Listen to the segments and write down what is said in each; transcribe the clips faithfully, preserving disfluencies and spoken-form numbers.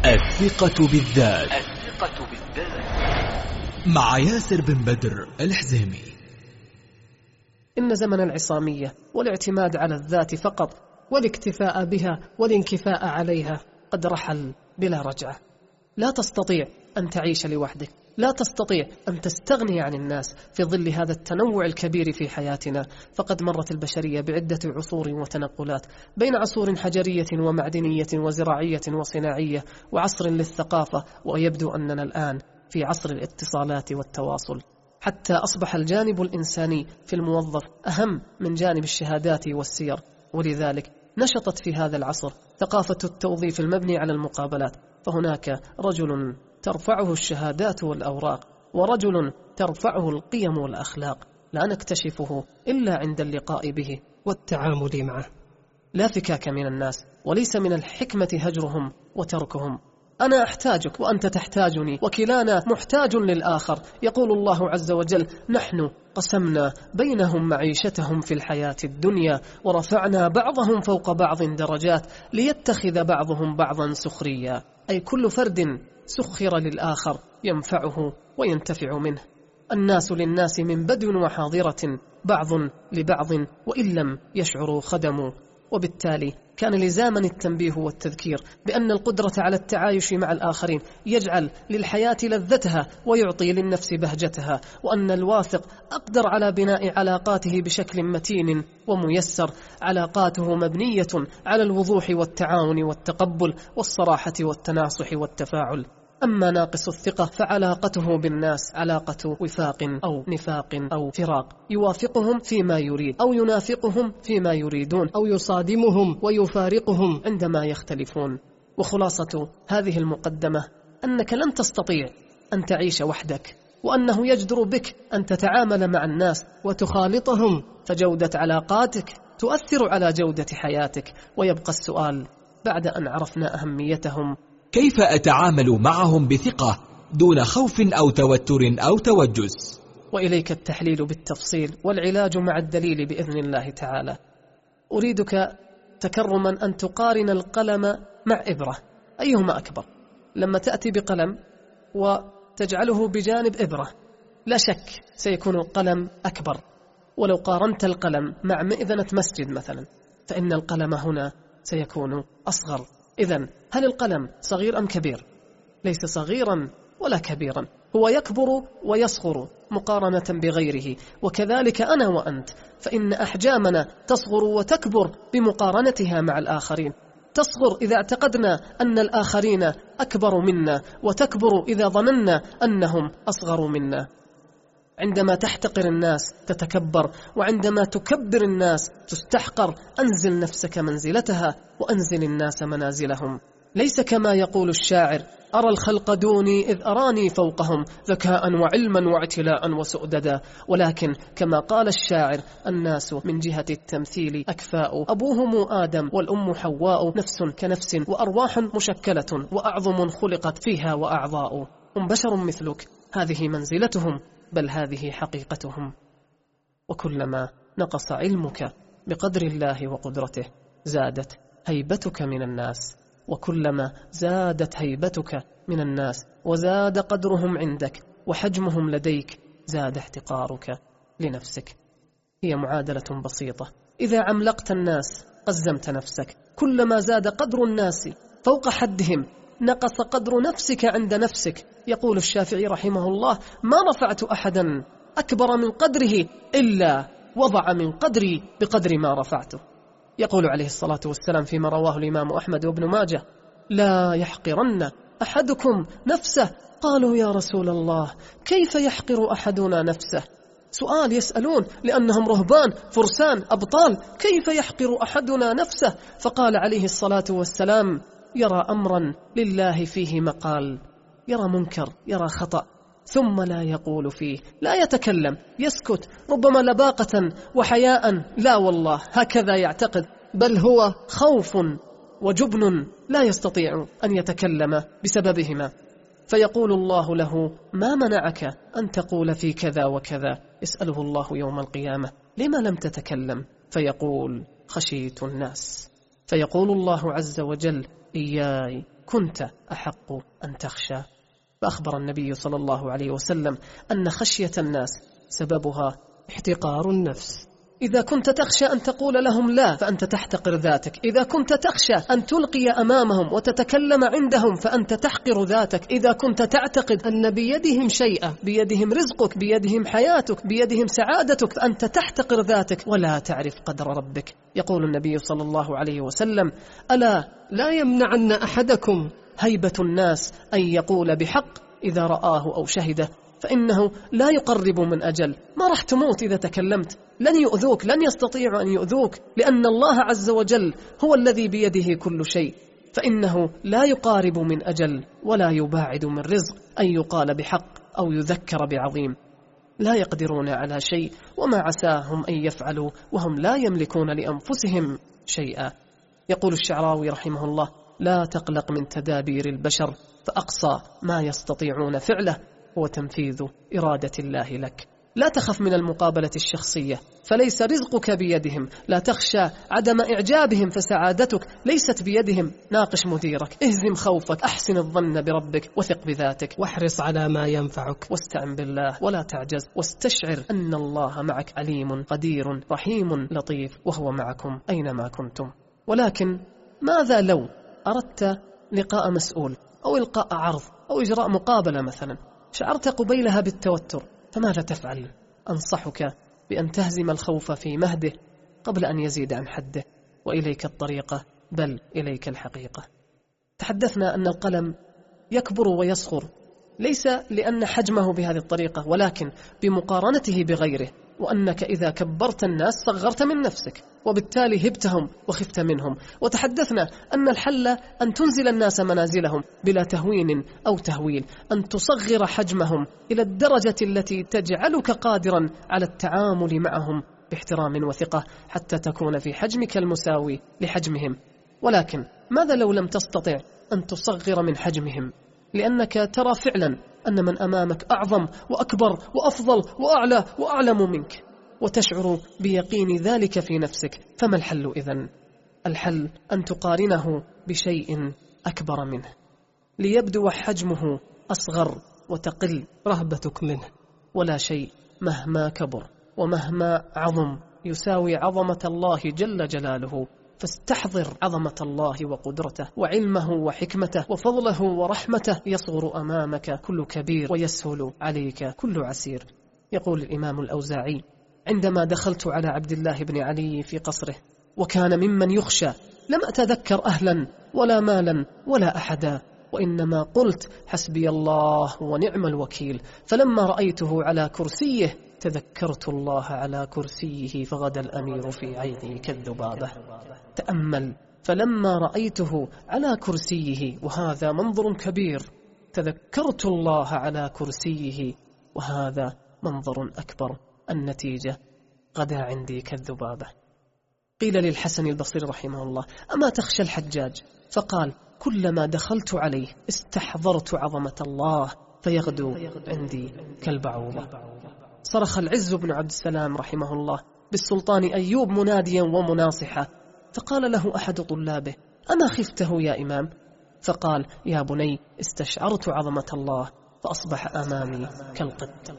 الثقة بالذات. الثقة بالذات مع ياسر بن بدر الحزيمي. إن زمن العصامية والاعتماد على الذات فقط والاكتفاء بها والانكفاء عليها قد رحل بلا رجعة. لا تستطيع أن تعيش لوحدك، لا تستطيع أن تستغني عن الناس في ظل هذا التنوع الكبير في حياتنا. فقد مرت البشرية بعدة عصور وتنقلات، بين عصور حجرية ومعدنية وزراعية وصناعية وعصر للثقافة، ويبدو أننا الآن في عصر الاتصالات والتواصل، حتى أصبح الجانب الإنساني في الموظف أهم من جانب الشهادات والسير. ولذلك نشطت في هذا العصر ثقافة التوظيف المبني على المقابلات، فهناك رجل ترفعه الشهادات والأوراق، ورجل ترفعه القيم والأخلاق، لا نكتشفه إلا عند اللقاء به والتعامل معه. لا فكاك من الناس، وليس من الحكمة هجرهم وتركهم. أنا أحتاجك وأنت تحتاجني، وكلانا محتاج للآخر. يقول الله عز وجل: نحن قسمنا بينهم معيشتهم في الحياة الدنيا ورفعنا بعضهم فوق بعض درجات ليتخذ بعضهم بعضا سخريا. أي كل فرد سخر للآخر ينفعه وينتفع منه. الناس للناس من بدو وحاضرة، بعض لبعض وإن لم يشعروا خدموا. وبالتالي كان لزاما التنبيه والتذكير بأن القدرة على التعايش مع الآخرين يجعل للحياة لذتها ويعطي للنفس بهجتها، وأن الواثق أقدر على بناء علاقاته بشكل متين وميسر، علاقاته مبنية على الوضوح والتعاون والتقبل والصراحة والتناصح والتفاعل. أما ناقص الثقة فعلاقته بالناس علاقة وفاق أو نفاق أو فراق، يوافقهم فيما يريد أو ينافقهم فيما يريدون، أو يصادمهم ويفارقهم عندما يختلفون. وخلاصة هذه المقدمة أنك لن تستطيع أن تعيش وحدك، وأنه يجدر بك أن تتعامل مع الناس وتخالطهم، فجودة علاقاتك تؤثر على جودة حياتك. ويبقى السؤال بعد أن عرفنا أهميتهم: كيف أتعامل معهم بثقة دون خوف أو توتر أو توجس؟ وإليك التحليل بالتفصيل والعلاج مع الدليل بإذن الله تعالى. أريدك تكرما أن تقارن القلم مع إبرة، أيهما أكبر؟ لما تأتي بقلم وتجعله بجانب إبرة، لا شك سيكون القلم أكبر. ولو قارنت القلم مع مئذنة مسجد مثلا، فإن القلم هنا سيكون أصغر. إذن هل القلم صغير أم كبير؟ ليس صغيرا ولا كبيرا، هو يكبر ويصغر مقارنة بغيره. وكذلك أنا وأنت، فإن أحجامنا تصغر وتكبر بمقارنتها مع الآخرين. تصغر إذا اعتقدنا أن الآخرين أكبر منا، وتكبر إذا ظننا أنهم أصغر منا. عندما تحتقر الناس تتكبر، وعندما تكبر الناس تستحقر. أنزل نفسك منزلتها وأنزل الناس منازلهم. ليس كما يقول الشاعر: أرى الخلق دوني إذ أراني فوقهم ذكاء وعلما واعتلاء وسؤددا، ولكن كما قال الشاعر: الناس من جهة التمثيل أكفاء، أبوهم آدم والأم حواء، نفس كنفس وأرواح مشكلة وأعظم خلقت فيها وأعضاء. هم بشر مثلك، هذه منزلتهم، بل هذه حقيقتهم. وكلما نقص علمك بقدر الله وقدرته زادت هيبتك من الناس، وكلما زادت هيبتك من الناس وزاد قدرهم عندك وحجمهم لديك زاد احتقارك لنفسك. هي معادلة بسيطة: إذا عملقت الناس قزمت نفسك. كلما زاد قدر الناس فوق حدهم نقص قدر نفسك عند نفسك. يقول الشافعي رحمه الله: ما رفعت أحدا أكبر من قدره إلا وضع من قدري بقدر ما رفعته. يقول عليه الصلاة والسلام فيما رواه الإمام أحمد وابن ماجه: لا يحقرن أحدكم نفسه. قالوا: يا رسول الله، كيف يحقر أحدنا نفسه؟ سؤال يسألون لأنهم رهبان فرسان أبطال، كيف يحقر أحدنا نفسه؟ فقال عليه الصلاة والسلام: يرى أمرا لله فيه مقال، يرى منكر، يرى خطأ، ثم لا يقول فيه، لا يتكلم، يسكت، ربما لباقة وحياء، لا والله هكذا يعتقد، بل هو خوف وجبن لا يستطيع أن يتكلم بسببهما. فيقول الله له: ما منعك أن تقول في كذا وكذا؟ يسأله الله يوم القيامة: لما لم تتكلم؟ فيقول: خشيت الناس. فيقول الله عز وجل: إياي كنت أحق أن تخشى. فأخبر النبي صلى الله عليه وسلم أن خشية الناس سببها احتقار النفس. إذا كنت تخشى أن تقول لهم لا فأنت تحتقر ذاتك، إذا كنت تخشى أن تلقي أمامهم وتتكلم عندهم فأنت تحقر ذاتك، إذا كنت تعتقد أن بيدهم شيئا، بيدهم رزقك، بيدهم حياتك، بيدهم سعادتك، فأنت تحتقر ذاتك ولا تعرف قدر ربك. يقول النبي صلى الله عليه وسلم: ألا لا يمنعن أحدكم هيبة الناس أن يقول بحق إذا رآه أو شهده، فإنه لا يقرب من أجل. ما راح تموت إذا تكلمت، لن يؤذوك، لن يستطيعوا أن يؤذوك، لأن الله عز وجل هو الذي بيده كل شيء، فإنه لا يقارب من أجل ولا يباعد من رزق أن يقال بحق أو يذكر بعظيم. لا يقدرون على شيء، وما عساهم أن يفعلوا وهم لا يملكون لأنفسهم شيئا. يقول الشعراوي رحمه الله: لا تقلق من تدابير البشر، فأقصى ما يستطيعون فعله هو تنفيذ إرادة الله لك. لا تخف من المقابلة الشخصية، فليس رزقك بيدهم. لا تخشى عدم إعجابهم، فسعادتك ليست بيدهم. ناقش مديرك، اهزم خوفك، أحسن الظن بربك، وثق بذاتك، واحرص على ما ينفعك، واستعن بالله ولا تعجز، واستشعر أن الله معك عليم قدير رحيم لطيف، وهو معكم أينما كنتم. ولكن ماذا لو أردت لقاء مسؤول أو إلقاء عرض أو إجراء مقابلة مثلا، شعرت قبيلها بالتوتر، فماذا تفعل؟ أنصحك بأن تهزم الخوف في مهده قبل أن يزيد عن حده، وإليك الطريقة بل إليك الحقيقة. تحدثنا أن القلم يكبر ويصغر ليس لأن حجمه بهذه الطريقة، ولكن بمقارنته بغيره، وأنك إذا كبرت الناس صغرت من نفسك، وبالتالي هبتهم وخفت منهم. وتحدثنا أن الحل أن تنزل الناس منازلهم بلا تهوين أو تهويل، أن تصغر حجمهم إلى الدرجة التي تجعلك قادرا على التعامل معهم باحترام وثقة، حتى تكون في حجمك المساوي لحجمهم. ولكن ماذا لو لم تستطع أن تصغر من حجمهم، لأنك ترى فعلا أن من أمامك أعظم وأكبر وأفضل وأعلى وأعلم منك، وتشعر بيقين ذلك في نفسك؟ فما الحل إذن؟ الحل أن تقارنه بشيء أكبر منه ليبدو حجمه أصغر وتقل رهبتك منه. ولا شيء مهما كبر ومهما عظم يساوي عظمة الله جل جلاله، فاستحضر عظمة الله وقدرته وعلمه وحكمته وفضله ورحمته. يصغر أمامك كل كبير ويسهل عليك كل عسير. يقول الإمام الأوزاعي: عندما دخلت على عبد الله بن علي في قصره وكان ممن يخشى، لم أتذكر أهلا ولا مالا ولا أحدا، وإنما قلت حسبي الله ونعم الوكيل. فلما رأيته على كرسيه تذكرت الله على كرسيه فغدا الأمير في عيني كالذبابة. تأمل: فلما رأيته على كرسيه، وهذا منظر كبير، تذكرت الله على كرسيه وهذا منظر أكبر، النتيجة غدا عندي كالذبابة. قيل للحسن البصري رحمه الله: أما تخشى الحجاج؟ فقال: كلما دخلت عليه استحضرت عظمة الله فيغدو عندي كالبعوضة. صرخ العز بن عبد السلام رحمه الله بالسلطان أيوب مناديا ومناصحا، فقال له أحد طلابه: أما خفته يا إمام؟ فقال: يا بني، استشعرت عظمة الله فأصبح أمامي كالقط.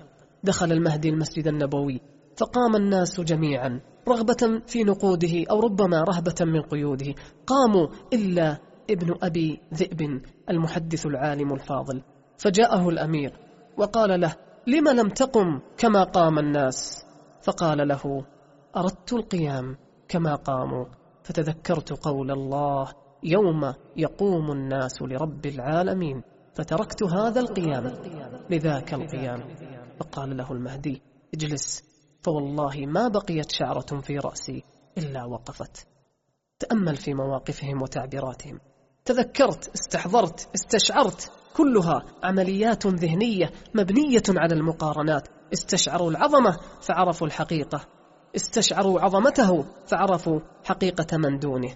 دخل المهدي المسجد النبوي فقام الناس جميعا رغبة في نقوده أو ربما رهبة من قيوده، قاموا إلا ابن أبي ذئب المحدث العالم الفاضل، فجاءه الأمير وقال له: لم لم تقم كما قام الناس؟ فقال له: أردت القيام كما قاموا، فتذكرت قول الله: يوم يقوم الناس لرب العالمين، فتركت هذا القيام لذاك القيام. فقال له المهدي: اجلس، فوالله ما بقيت شعرة في رأسي إلا وقفت. تأمل في مواقفهم وتعبيراتهم. تذكرت، استحضرت، استشعرت، كلها عمليات ذهنية مبنية على المقارنات. استشعروا العظمة فعرفوا الحقيقة، استشعروا عظمته فعرفوا حقيقة من دونه.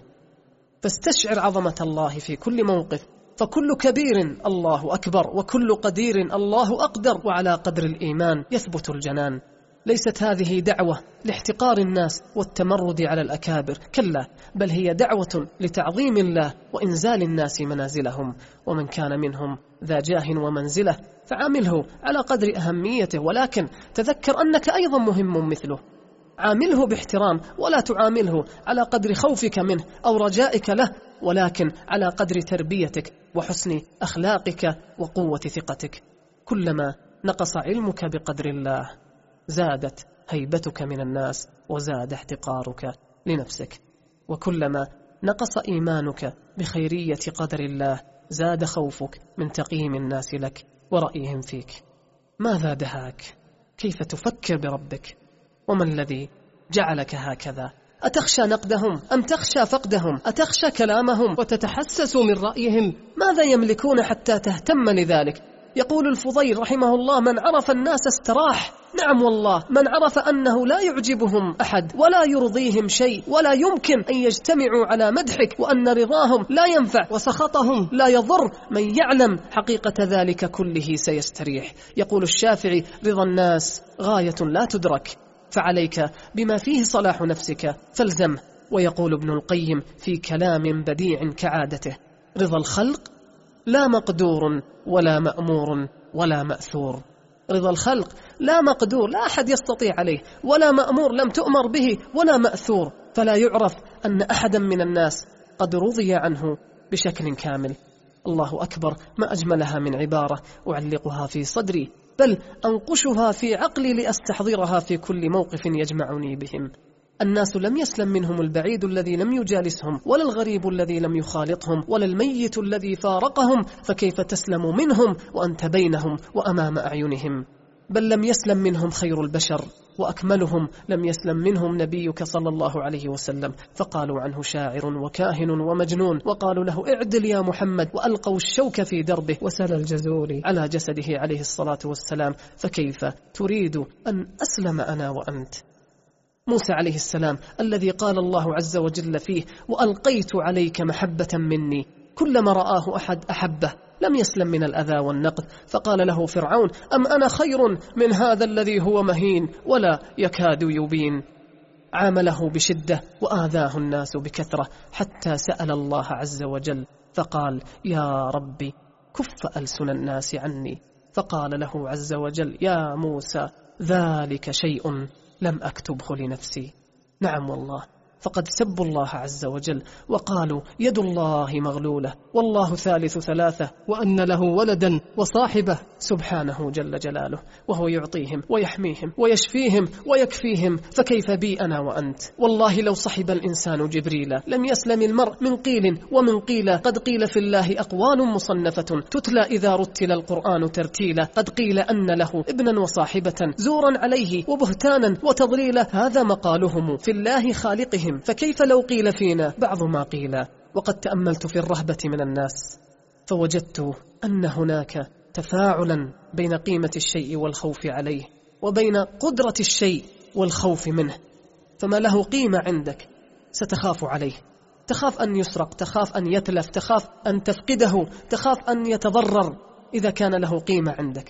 فاستشعر عظمة الله في كل موقف، فكل كبير الله أكبر، وكل قدير الله أقدر، وعلى قدر الإيمان يثبت الجنان. ليست هذه دعوة لاحتقار الناس والتمرد على الأكابر، كلا، بل هي دعوة لتعظيم الله وإنزال الناس منازلهم. ومن كان منهم ذا جاه ومنزلة فعامله على قدر أهميته، ولكن تذكر أنك أيضا مهم مثله. عامله باحترام، ولا تعامله على قدر خوفك منه أو رجائك له، ولكن على قدر تربيتك وحسن أخلاقك وقوة ثقتك. كلما نقص علمك بقدر الله زادت هيبتك من الناس وزاد احتقارك لنفسك، وكلما نقص إيمانك بخيرية قدر الله زاد خوفك من تقييم الناس لك ورأيهم فيك. ماذا دهاك؟ كيف تفكر بربك؟ وما الذي جعلك هكذا؟ أتخشى نقدهم أم تخشى فقدهم؟ أتخشى كلامهم وتتحسس من رأيهم؟ ماذا يملكون حتى تهتم لذلك؟ يقول الفضيل رحمه الله: من عرف الناس استراح. نعم والله، من عرف أنه لا يعجبهم أحد ولا يرضيهم شيء، ولا يمكن أن يجتمعوا على مدحك، وأن رضاهم لا ينفع وسخطهم لا يضر، من يعلم حقيقة ذلك كله سيستريح. يقول الشافعي: رضا الناس غاية لا تدرك، فعليك بما فيه صلاح نفسك فالزمه. ويقول ابن القيم في كلام بديع كعادته: رضا الخلق لا مقدور ولا مأمور ولا مأثور. رضا الخلق لا مقدور، لا أحد يستطيع عليه، ولا مأمور، لم تؤمر به، ولا مأثور، فلا يعرف أن أحدا من الناس قد رضي عنه بشكل كامل. الله أكبر، ما أجملها من عبارة أعلقها في صدري، بل أنقشها في عقلي لأستحضرها في كل موقف يجمعني بهم. الناس لم يسلم منهم البعيد الذي لم يجالسهم، ولا الغريب الذي لم يخالطهم، ولا الميت الذي فارقهم، فكيف تسلم منهم وأنت بينهم وأمام أعينهم؟ بل لم يسلم منهم خير البشر، وأكملهم لم يسلم منهم نبيك صلى الله عليه وسلم، فقالوا عنه شاعر وكاهن ومجنون، وقالوا له اعدل يا محمد، وألقوا الشوك في دربه وسل الجزور على جسده عليه الصلاة والسلام. فكيف تريد أن أسلم أنا وأنت؟ موسى عليه السلام الذي قال الله عز وجل فيه: وألقيت عليك محبة مني، كلما رآه أحد أحبه، لم يسلم من الأذى والنقد، فقال له فرعون: أم أنا خير من هذا الذي هو مهين ولا يكاد يبين. عامله بشدة وآذاه الناس بكثرة، حتى سأل الله عز وجل فقال: يا ربي كف ألسن الناس عني. فقال له عز وجل: يا موسى ذلك شيء لم أكتبه لنفسي. نعم والله، فقد سبوا الله عز وجل وقالوا: يد الله مغلولة، والله ثالث ثلاثة، وأن له ولدا وصاحبه، سبحانه جل جلاله، وهو يعطيهم ويحميهم ويشفيهم ويكفيهم، فكيف بي أنا وأنت؟ والله لو صحب الإنسان جبريل لم يسلم المرء من قيل ومن قيل. قد قيل في الله أقوال مصنفة تتلى إذا رتل القرآن ترتيلا. قد قيل أن له ابنا وصاحبة، زورا عليه وبهتانا وتضليلا، هذا مقالهم في الله خالقهم، فكيف لو قيل فينا بعض ما قيل؟ وقد تأملت في الرهبة من الناس فوجدت أن هناك تفاعلا بين قيمة الشيء والخوف عليه، وبين قدرة الشيء والخوف منه. فما له قيمة عندك ستخاف عليه، تخاف أن يسرق، تخاف أن يتلف، تخاف أن تفقده، تخاف أن يتضرر إذا كان له قيمة عندك.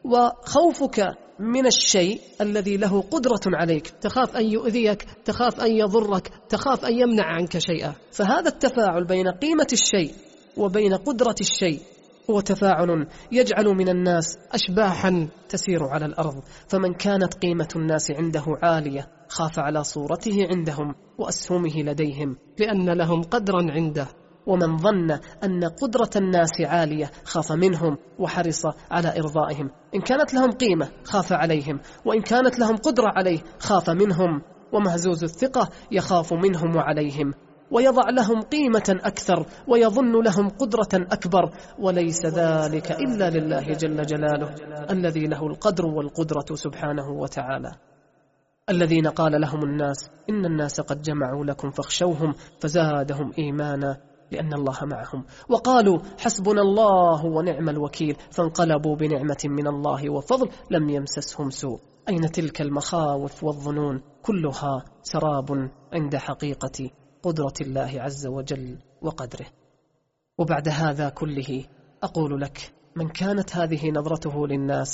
وخوفك من الشيء الذي له قدرة عليك، تخاف أن يؤذيك، تخاف أن يضرك، تخاف أن يمنع عنك شيئا. فهذا التفاعل بين قيمة الشيء وبين قدرة الشيء هو تفاعل يجعل من الناس أشباحا تسير على الأرض. فمن كانت قيمة الناس عنده عالية خاف على صورته عندهم وأسهمه لديهم، لأن لهم قدرا عنده. ومن ظن أن قدرة الناس عالية خاف منهم وحرص على إرضائهم. إن كانت لهم قيمة خاف عليهم، وإن كانت لهم قدرة عليه خاف منهم. ومهزوز الثقة يخاف منهم وعليهم، ويضع لهم قيمة أكثر، ويظن لهم قدرة أكبر، وليس ذلك إلا لله جل جلاله الذي له القدر والقدرة سبحانه وتعالى. الذين قال لهم الناس إن الناس قد جمعوا لكم فاخشوهم فزادهم إيمانا لأن الله معهم، وقالوا حسبنا الله ونعم الوكيل، فانقلبوا بنعمة من الله وفضل لم يمسسهم سوء. أين تلك المخاوف والظنون؟ كلها سراب عند حقيقة قدرة الله عز وجل وقدره. وبعد هذا كله أقول لك: من كانت هذه نظرته للناس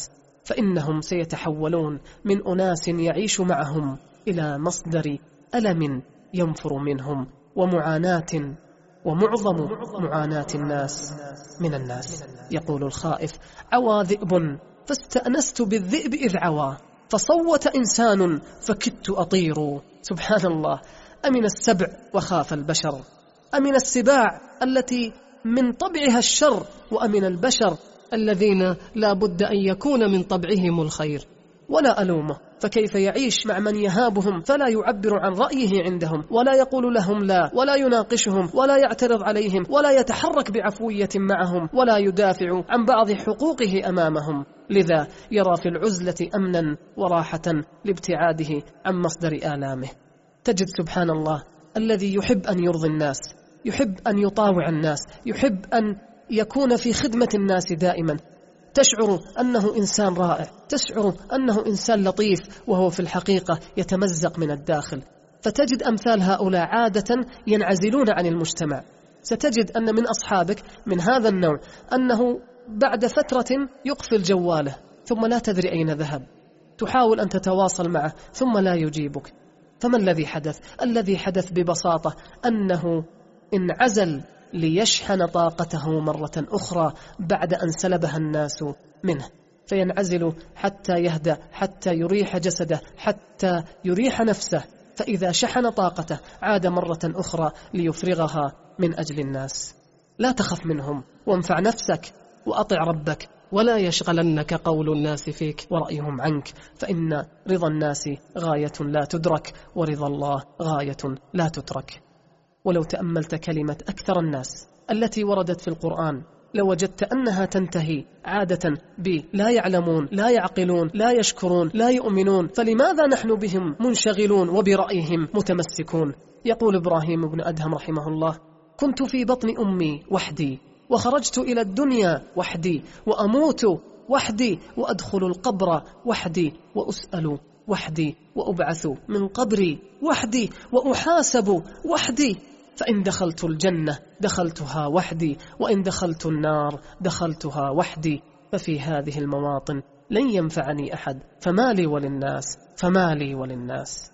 فإنهم سيتحولون من أناس يعيش معهم إلى مصدر ألم ينفر منهم ومعاناة، ومعظم معاناة الناس من الناس. يقول الخائف: عوى ذئب فاستأنست بالذئب إذ عوى، فصوت إنسان فكدت أطير. سبحان الله، أمن السبع وخاف البشر، أمن السباع التي من طبعها الشر، وأمن البشر الذين لا بد أن يكون من طبعهم الخير. ولا ألومه، فكيف يعيش مع من يهابهم فلا يعبر عن رأيه عندهم، ولا يقول لهم لا، ولا يناقشهم، ولا يعترض عليهم، ولا يتحرك بعفوية معهم، ولا يدافع عن بعض حقوقه أمامهم. لذا يرى في العزلة أمنا وراحة لابتعاده عن مصدر آلامه. تجد سبحان الله الذي يحب أن يرضي الناس، يحب أن يطاوع الناس، يحب أن يكون في خدمة الناس دائما، تشعر أنه إنسان رائع، تشعر أنه إنسان لطيف، وهو في الحقيقة يتمزق من الداخل. فتجد أمثال هؤلاء عادة ينعزلون عن المجتمع. ستجد أن من أصحابك من هذا النوع أنه بعد فترة يقفل جواله ثم لا تدري أين ذهب، تحاول أن تتواصل معه ثم لا يجيبك. فما الذي حدث؟ الذي حدث ببساطة أنه انعزل ليشحن طاقته مرة أخرى بعد أن سلبها الناس منه، فينعزل حتى يهدأ، حتى يريح جسده، حتى يريح نفسه، فإذا شحن طاقته عاد مرة أخرى ليفرغها من أجل الناس. لا تخف منهم، وانفع نفسك وأطع ربك، ولا يشغلنك قول الناس فيك ورأيهم عنك، فإن رضا الناس غاية لا تدرك، ورضا الله غاية لا تترك. ولو تأملت كلمة أكثر الناس التي وردت في القرآن لوجدت أنها تنتهي عادة ب لا يعلمون، لا يعقلون، لا يشكرون، لا يؤمنون، فلماذا نحن بهم منشغلون وبرأيهم متمسكون؟ يقول إبراهيم بن أدهم رحمه الله: كنت في بطن أمي وحدي، وخرجت إلى الدنيا وحدي، وأموت وحدي، وأدخل القبر وحدي، وأسأل وحدي، وأبعث من قبري وحدي، وأحاسب وحدي، فإن دخلت الجنة دخلتها وحدي، وإن دخلت النار دخلتها وحدي، ففي هذه المواطن لن ينفعني أحد، فما لي وللناس، فما لي وللناس.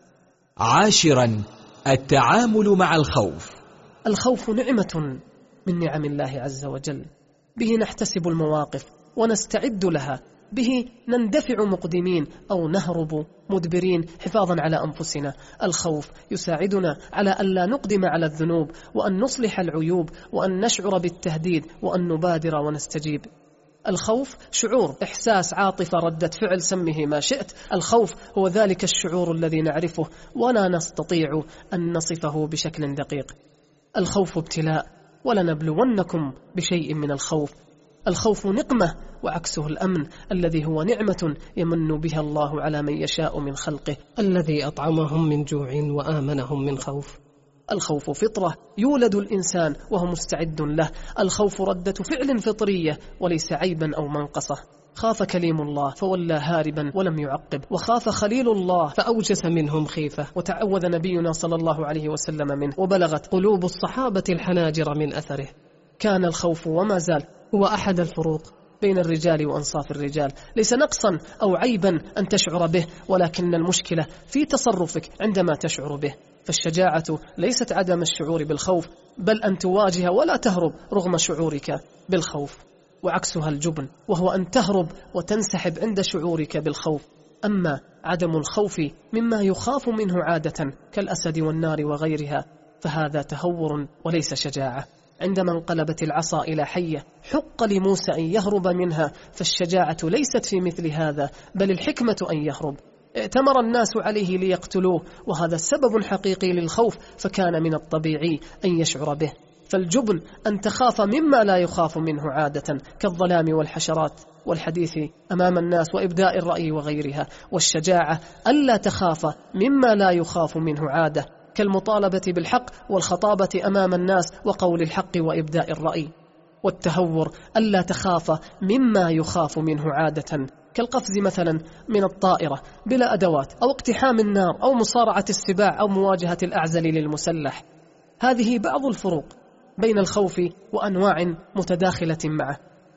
عاشرا، التعامل مع الخوف. الخوف نعمة من نعم الله عز وجل، به نحتسب المواقف ونستعد لها، به نندفع مقدمين أو نهرب مدبرين حفاظا على أنفسنا. الخوف يساعدنا على أن لا نقدم على الذنوب، وأن نصلح العيوب، وأن نشعر بالتهديد، وأن نبادر ونستجيب. الخوف شعور، إحساس، عاطفة، ردة فعل، سمه ما شئت. الخوف هو ذلك الشعور الذي نعرفه ولا نستطيع أن نصفه بشكل دقيق. الخوف ابتلاء، ولنبلونكم بشيء من الخوف. الخوف نقمة، وعكسه الأمن الذي هو نعمة يمن بها الله على من يشاء من خلقه، الذي أطعمهم من جوع وآمنهم من خوف. الخوف فطرة يولد الإنسان وهو مستعد له. الخوف ردة فعل فطرية وليس عيبا أو منقصة. خاف كليم الله فولى هاربا ولم يعقب، وخاف خليل الله فأوجس منهم خيفة، وتعوذ نبينا صلى الله عليه وسلم منه، وبلغت قلوب الصحابة الحناجر من أثره. كان الخوف وما زال هو أحد الفروق بين الرجال وأنصاف الرجال، ليس نقصا أو عيبا أن تشعر به، ولكن المشكلة في تصرفك عندما تشعر به. فالشجاعة ليست عدم الشعور بالخوف، بل أن تواجه ولا تهرب رغم شعورك بالخوف، وعكسها الجبن، وهو أن تهرب وتنسحب عند شعورك بالخوف. أما عدم الخوف مما يخاف منه عادة كالأسد والنار وغيرها، فهذا تهور وليس شجاعة. عندما انقلبت العصا إلى حية حق لموسى أن يهرب منها، فالشجاعة ليست في مثل هذا، بل الحكمة أن يهرب. ائتمر الناس عليه ليقتلوه، وهذا سبب حقيقي للخوف، فكان من الطبيعي أن يشعر به. فالجبن أن تخاف مما لا يخاف منه عادة كالظلام والحشرات والحديث أمام الناس وإبداء الرأي وغيرها، والشجاعة ألا تخاف مما لا يخاف منه عادة كالمطالبة بالحق والخطابة أمام الناس وقول الحق وإبداء الرأي. والتهور ألا تخاف مما يخاف منه عادة كالقفز مثلا من الطائرة بلا أدوات، أو اقتحام النار، أو مصارعة السباع، أو مواجهة الأعزل للمسلح. هذه بعض الفروق بين الخوف وأنواع متداخلة معه.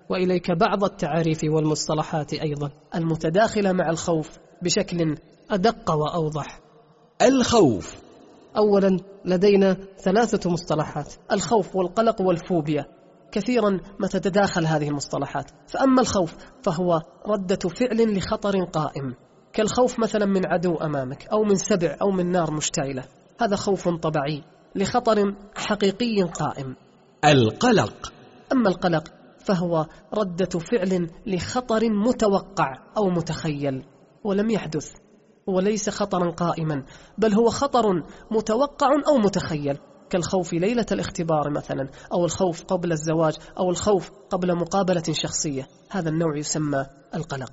وإليك بعض التعاريف والمصطلحات أيضا المتداخلة مع الخوف بشكل أدق وأوضح. الخوف. أولا لدينا ثلاثة مصطلحات: الخوف والقلق والفوبيا. كثيرا ما تتداخل هذه المصطلحات. فأما الخوف فهو ردة فعل لخطر قائم، كالخوف مثلا من عدو أمامك، أو من سبع، أو من نار مشتعلة. هذا خوف طبيعي لخطر حقيقي قائم. القلق. أما القلق فهو ردة فعل لخطر متوقع أو متخيل ولم يحدث، وليس خطرا قائما، بل هو خطر متوقع أو متخيل، كالخوف ليلة الاختبار مثلا، أو الخوف قبل الزواج، أو الخوف قبل مقابلة شخصية. هذا النوع يسمى القلق.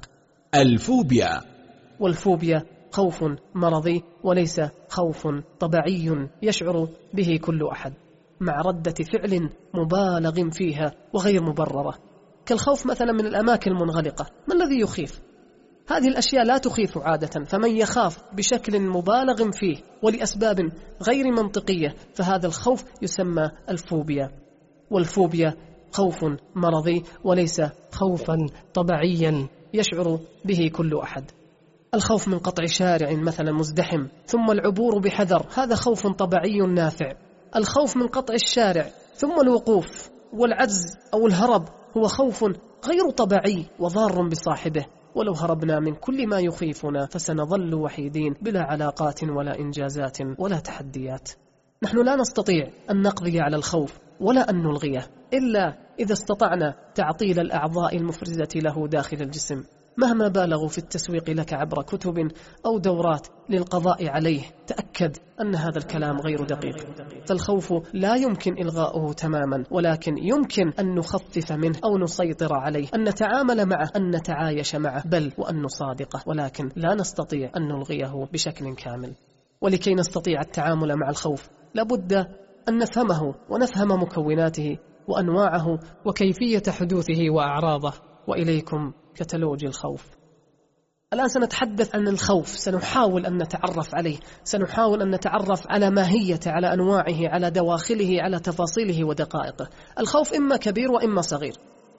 الفوبيا. والفوبيا خوف مرضي وليس خوف طبيعي يشعر به كل أحد، مع ردة فعل مبالغ فيها وغير مبررة، كالخوف مثلا من الأماكن المنغلقة. ما الذي يخيف؟ هذه الأشياء لا تخيف عادة، فمن يخاف بشكل مبالغ فيه ولأسباب غير منطقية فهذا الخوف يسمى الفوبيا. والفوبيا خوف مرضي وليس خوفا طبيعيا يشعر به كل أحد. الخوف من قطع شارع مثلا مزدحم ثم العبور بحذر، هذا خوف طبيعي نافع. الخوف من قطع الشارع ثم الوقوف والعجز أو الهرب هو خوف غير طبيعي وضار بصاحبه، ولو هربنا من كل ما يخيفنا فسنظل وحيدين بلا علاقات ولا إنجازات ولا تحديات. نحن لا نستطيع أن نقضي على الخوف ولا أن نلغيه إلا إذا استطعنا تعطيل الأعضاء المفرزة له داخل الجسم، مهما بالغوا في التسويق لك عبر كتب أو دورات للقضاء عليه. تأكد أن هذا الكلام غير دقيق، فالخوف لا يمكن إلغاؤه تماما، ولكن يمكن أن نخفف منه أو نسيطر عليه، أن نتعامل معه، أن نتعايش معه، بل وأن نصادقه، ولكن لا نستطيع أن نلغيه بشكل كامل. ولكي نستطيع التعامل مع الخوف لابد أن نفهمه ونفهم مكوناته وأنواعه وكيفية حدوثه وأعراضه. وإليكم كتالوج الخوف. الآن سنتحدث عن الخوف، سنحاول أن نتعرف عليه، سنحاول أن نتعرف على ماهيته، على أنواعه، على دواخله، على تفاصيله ودقائقه. الخوف إما كبير وإما صغير،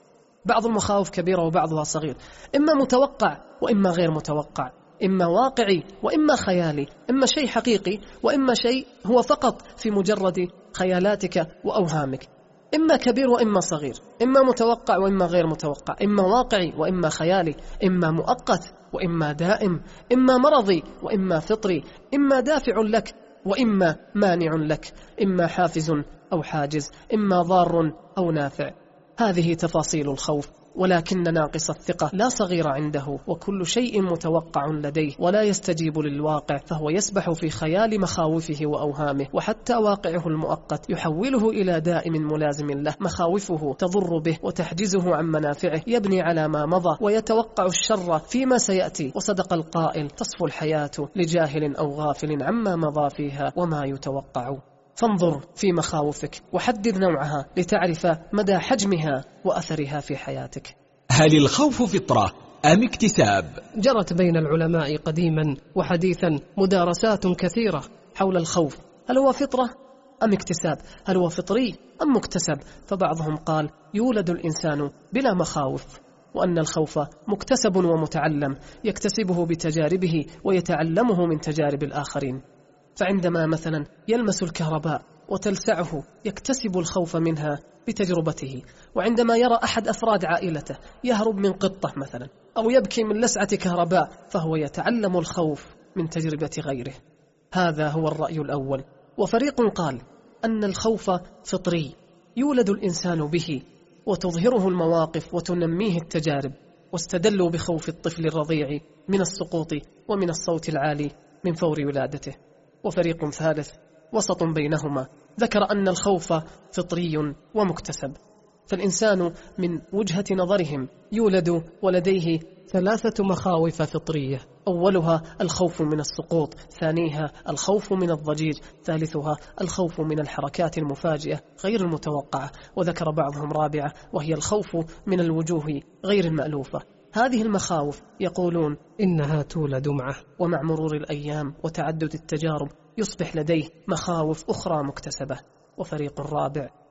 بعض المخاوف كبيرة وبعضها صغير، إما متوقع وإما غير متوقع، إما واقعي وإما خيالي، إما شيء حقيقي وإما شيء هو فقط في مجرد خيالاتك وأوهامك. إما كبير وإما صغير، إما متوقع وإما غير متوقع، إما واقعي وإما خيالي، إما مؤقت وإما دائم، إما مرضي وإما فطري، إما دافع لك وإما مانع لك، إما حافز أو حاجز، إما ضار أو نافع. هذه تفاصيل الخوف، ولكن ناقص الثقة لا صغير عنده، وكل شيء متوقع لديه ولا يستجيب للواقع، فهو يسبح في خيال مخاوفه وأوهامه، وحتى واقعه المؤقت يحوله إلى دائم ملازم له. مخاوفه تضر به وتحجزه عن منافعه، يبني على ما مضى ويتوقع الشر فيما سيأتي. وصدق القائل: تصفو الحياة لجاهل أو غافل عما مضى فيها وما يتوقع. فانظر في مخاوفك وحدد نوعها لتعرف مدى حجمها وأثرها في حياتك. هل الخوف فطرة أم اكتساب؟ جرت بين العلماء قديما وحديثا مدارسات كثيرة حول الخوف، هل هو فطرة أم اكتساب؟ هل هو فطري أم مكتسب؟ فبعضهم قال يولد الإنسان بلا مخاوف، وأن الخوف مكتسب ومتعلم يكتسبه بتجاربه ويتعلمه من تجارب الآخرين. فعندما مثلا يلمس الكهرباء وتلسعه يكتسب الخوف منها بتجربته، وعندما يرى أحد أفراد عائلته يهرب من قطة مثلا أو يبكي من لسعة كهرباء فهو يتعلم الخوف من تجربة غيره. هذا هو الرأي الأول. وفريق قال أن الخوف فطري يولد الإنسان به وتظهره المواقف وتنميه التجارب، واستدلوا بخوف الطفل الرضيع من السقوط ومن الصوت العالي من فور ولادته. وفريق ثالث وسط بينهما ذكر أن الخوف فطري ومكتسب، فالإنسان من وجهة نظرهم يولد ولديه ثلاثة مخاوف فطرية: أولها الخوف من السقوط، ثانيها الخوف من الضجيج، ثالثها الخوف من الحركات المفاجئة غير المتوقعة، وذكر بعضهم رابعة وهي الخوف من الوجوه غير المألوفة. هذه المخاوف يقولون إنها تولد معه، ومع مرور الأيام وتعدد التجارب يصبح لديه مخاوف أخرى مكتسبة. وفريق الرابع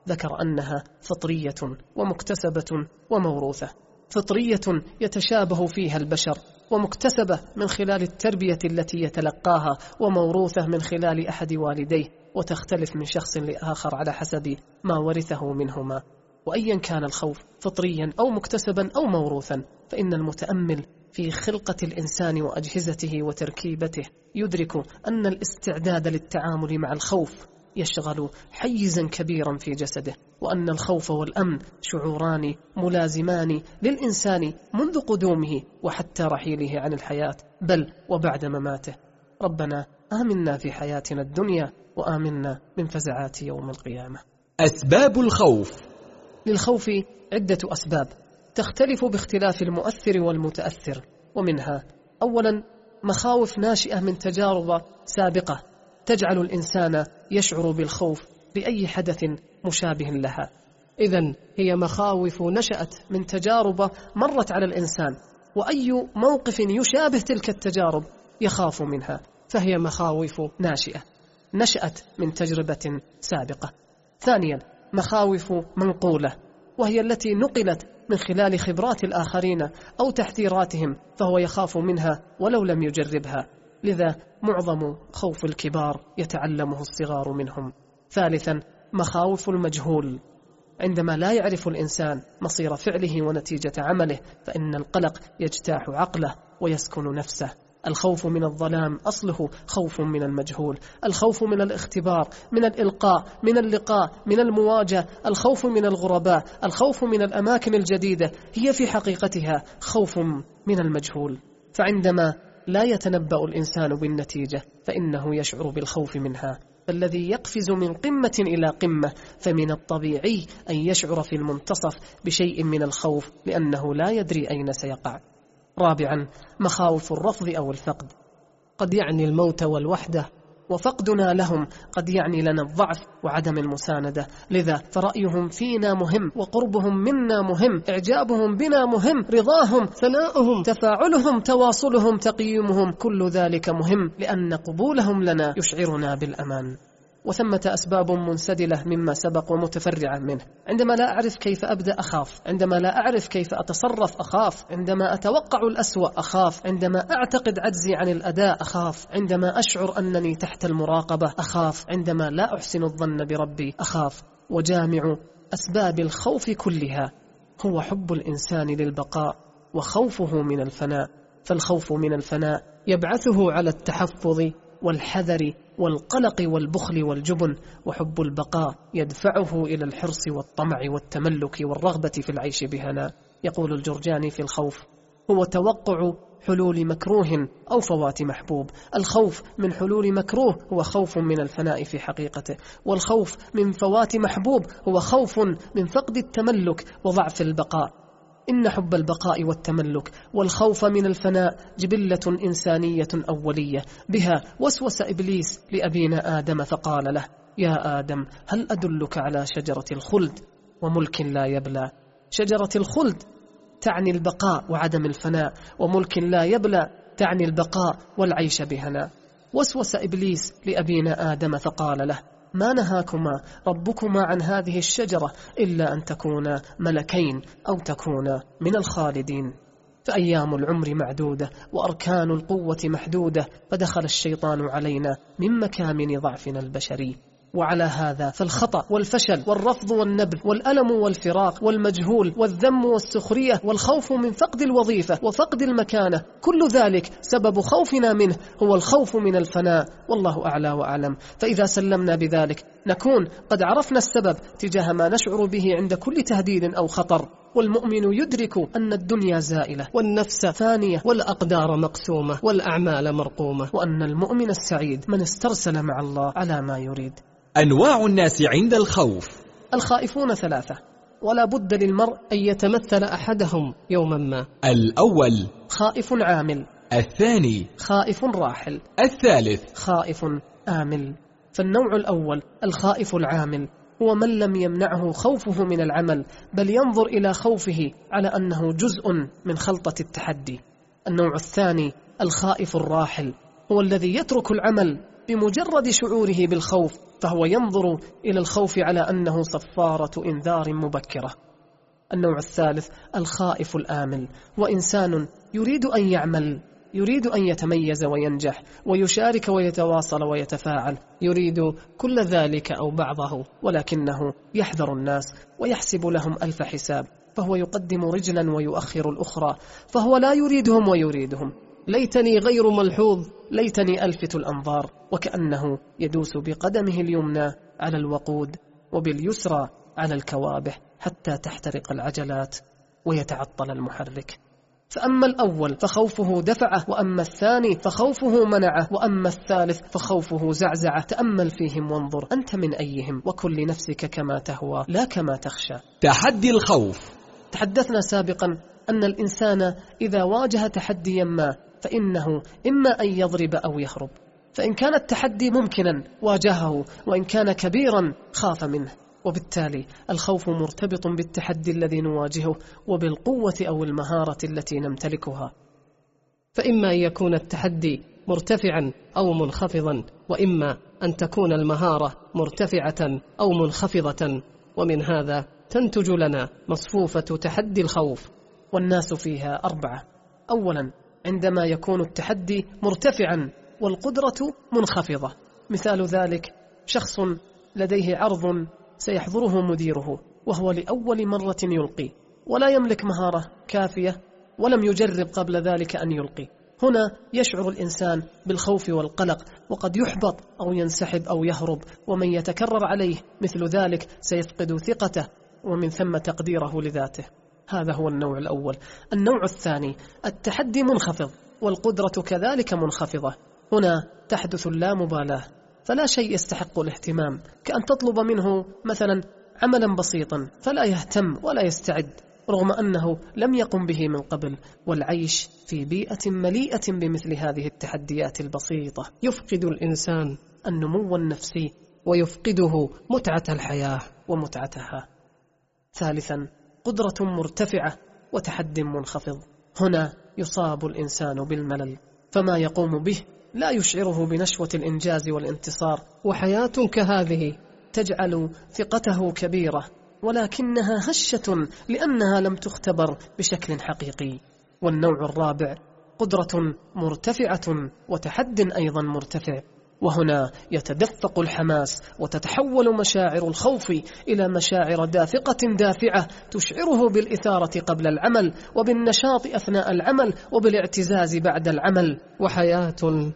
ذكر أنها فطرية ومكتسبة وموروثة. فطرية يتشابه فيها البشر، ومكتسبة من خلال التربية التي يتلقاها، وموروثة من خلال أحد والديه، وتختلف من شخص لآخر على حسب ما ورثه منهما. وأيا كان الخوف فطريا أو مكتسبا أو موروثا، فإن المتأمل في خلقة الإنسان وأجهزته وتركيبته يدرك أن الاستعداد للتعامل مع الخوف يشغل حيزا كبيرا في جسده، وأن الخوف والأمن شعوران ملازمان للإنسان منذ قدومه وحتى رحيله عن الحياة، بل وبعد مماته. ربنا آمنا في حياتنا الدنيا، وآمنا من فزعات يوم القيامة. أسباب الخوف. للخوف عدة أسباب تختلف باختلاف المؤثر والمتأثر، ومنها أولا مخاوف ناشئة من تجارب سابقة تجعل الإنسان يشعر بالخوف لأي حدث مشابه لها. إذن هي مخاوف نشأت من تجارب مرت على الإنسان، وأي موقف يشابه تلك التجارب يخاف منها، فهي مخاوف ناشئة نشأت من تجربة سابقة. ثانيا مخاوف منقولة، وهي التي نقلت من خلال خبرات الآخرين أو تحذيراتهم، فهو يخاف منها ولو لم يجربها، لذا معظم خوف الكبار يتعلمه الصغار منهم. ثالثا مخاوف المجهول، عندما لا يعرف الإنسان مصير فعله ونتيجة عمله، فإن القلق يجتاح عقله ويسكن نفسه. الخوف من الظلام أصله خوف من المجهول، الخوف من الاختبار، من الإلقاء، من اللقاء، من المواجهة، الخوف من الغرباء، الخوف من الأماكن الجديدة، هي في حقيقتها خوف من المجهول. فعندما لا يتنبأ الإنسان بالنتيجة فإنه يشعر بالخوف منها، فالذي يقفز من قمة إلى قمة فمن الطبيعي أن يشعر في المنتصف بشيء من الخوف، لأنه لا يدري أين سيقع. رابعا مخاوف الرفض أو الفقد، قد يعني الموت والوحدة، وفقدنا لهم قد يعني لنا الضعف وعدم المساندة، لذا فرأيهم فينا مهم، وقربهم منا مهم، إعجابهم بنا مهم، رضاهم، ثناؤهم، تفاعلهم، تواصلهم، تقييمهم، كل ذلك مهم، لأن قبولهم لنا يشعرنا بالأمان. وثمة أسباب منسدلة مما سبق ومتفرعة منه. عندما لا أعرف كيف أبدأ أخاف، عندما لا أعرف كيف أتصرف أخاف، عندما أتوقع الأسوأ أخاف، عندما أعتقد عجزي عن الأداء أخاف، عندما أشعر أنني تحت المراقبة أخاف، عندما لا أحسن الظن بربي أخاف. وجامع أسباب الخوف كلها هو حب الإنسان للبقاء وخوفه من الفناء، فالخوف من الفناء يبعثه على التحفظ والحذر والقلق والبخل والجبن، وحب البقاء يدفعه إلى الحرص والطمع والتملك والرغبة في العيش بهناء. يقول الجرجاني في الخوف: هو توقع حلول مكروه أو فوات محبوب. الخوف من حلول مكروه هو خوف من الفناء في حقيقته، والخوف من فوات محبوب هو خوف من فقد التملك وضعف البقاء. إن حب البقاء والتملك والخوف من الفناء جبلة إنسانية أولية، بها وسوس إبليس لأبينا آدم فقال له: يا آدم هل أدلك على شجرة الخلد وملك لا يبلى؟ شجرة الخلد تعني البقاء وعدم الفناء، وملك لا يبلى تعني البقاء والعيش بهناء. وسوس إبليس لأبينا آدم فقال له: ما نهاكما ربكما عن هذه الشجرة إلا أن تكونا ملكين أو تكونا من الخالدين. فأيام العمر معدودة وأركان القوة محدودة، فدخل الشيطان علينا من مكامن ضعفنا البشري. وعلى هذا فالخطأ والفشل والرفض والنبذ والألم والفراق والمجهول والذم والسخرية والخوف من فقد الوظيفة وفقد المكانة، كل ذلك سبب خوفنا منه هو الخوف من الفناء، والله أعلى وأعلم. فإذا سلمنا بذلك نكون قد عرفنا السبب تجاه ما نشعر به عند كل تهديد أو خطر. والمؤمن يدرك أن الدنيا زائلة والنفس فانية والأقدار مقسومة والأعمال مرقومة، وأن المؤمن السعيد من استرسل مع الله على ما يريد. أنواع الناس عند الخوف. الخائفون ثلاثة، ولا بد للمرء أن يتمثل أحدهم يوما ما. الأول خائف عامل، الثاني خائف راحل، الثالث خائف آمل. فالنوع الأول الخائف العامل هو من لم يمنعه خوفه من العمل، بل ينظر إلى خوفه على أنه جزء من خلطة التحدي. النوع الثاني الخائف الراحل هو الذي يترك العمل بمجرد شعوره بالخوف فهو ينظر إلى الخوف على أنه صفارة إنذار مبكرة. النوع الثالث الخائف الآمل، وإنسان يريد أن يعمل، يريد أن يتميز وينجح ويشارك ويتواصل ويتفاعل، يريد كل ذلك أو بعضه، ولكنه يحذر الناس ويحسب لهم ألف حساب، فهو يقدم رجلا ويؤخر الأخرى، فهو لا يريدهم ويريدهم. ليتني غير ملحوظ، ليتني ألفت الأنظار، وكأنه يدوس بقدمه اليمنى على الوقود وباليسرى على الكوابح حتى تحترق العجلات ويتعطل المحرك. فأما الأول فخوفه دفعه، وأما الثاني فخوفه منعه، وأما الثالث فخوفه زعزعه. تأمل فيهم وانظر أنت من أيهم، وكن لنفسك كما تهوى لا كما تخشى. تحدي الخوف. تحدثنا سابقا أن الإنسان إذا واجه تحديا ما فإنه إما أن يضرب أو يهرب، فإن كان التحدي ممكنا واجهه، وإن كان كبيرا خاف منه، وبالتالي الخوف مرتبط بالتحدي الذي نواجهه وبالقوة أو المهارة التي نمتلكها. فإما أن يكون التحدي مرتفعا أو منخفضا، وإما أن تكون المهارة مرتفعة أو منخفضة، ومن هذا تنتج لنا مصفوفة تحدي الخوف. والناس فيها أربعة. أولا عندما يكون التحدي مرتفعا والقدرة منخفضة، مثال ذلك شخص لديه عرض سيحضره مديره وهو لأول مرة يلقي، ولا يملك مهارة كافية ولم يجرب قبل ذلك أن يلقي. هنا يشعر الإنسان بالخوف والقلق، وقد يحبط أو ينسحب أو يهرب، ومن يتكرر عليه مثل ذلك سيفقد ثقته ومن ثم تقديره لذاته. هذا هو النوع الأول. النوع الثاني التحدي منخفض والقدرة كذلك منخفضة. هنا تحدث اللامبالاة، فلا شيء يستحق الاهتمام، كأن تطلب منه مثلا عملا بسيطا فلا يهتم ولا يستعد رغم أنه لم يقم به من قبل. والعيش في بيئة مليئة بمثل هذه التحديات البسيطة يفقد الإنسان النمو النفسي ويفقده متعة الحياة ومتعتها. ثالثا قدرة مرتفعة وتحد منخفض. هنا يصاب الإنسان بالملل، فما يقوم به لا يشعره بنشوة الإنجاز والانتصار. وحياة كهذه تجعل ثقته كبيرة ولكنها هشة لأنها لم تختبر بشكل حقيقي. والنوع الرابع قدرة مرتفعة وتحد أيضا مرتفع، وهنا يتدفق الحماس وتتحول مشاعر الخوف إلى مشاعر دافقة دافعة تشعره بالإثارة قبل العمل وبالنشاط أثناء العمل وبالاعتزاز بعد العمل. وحياة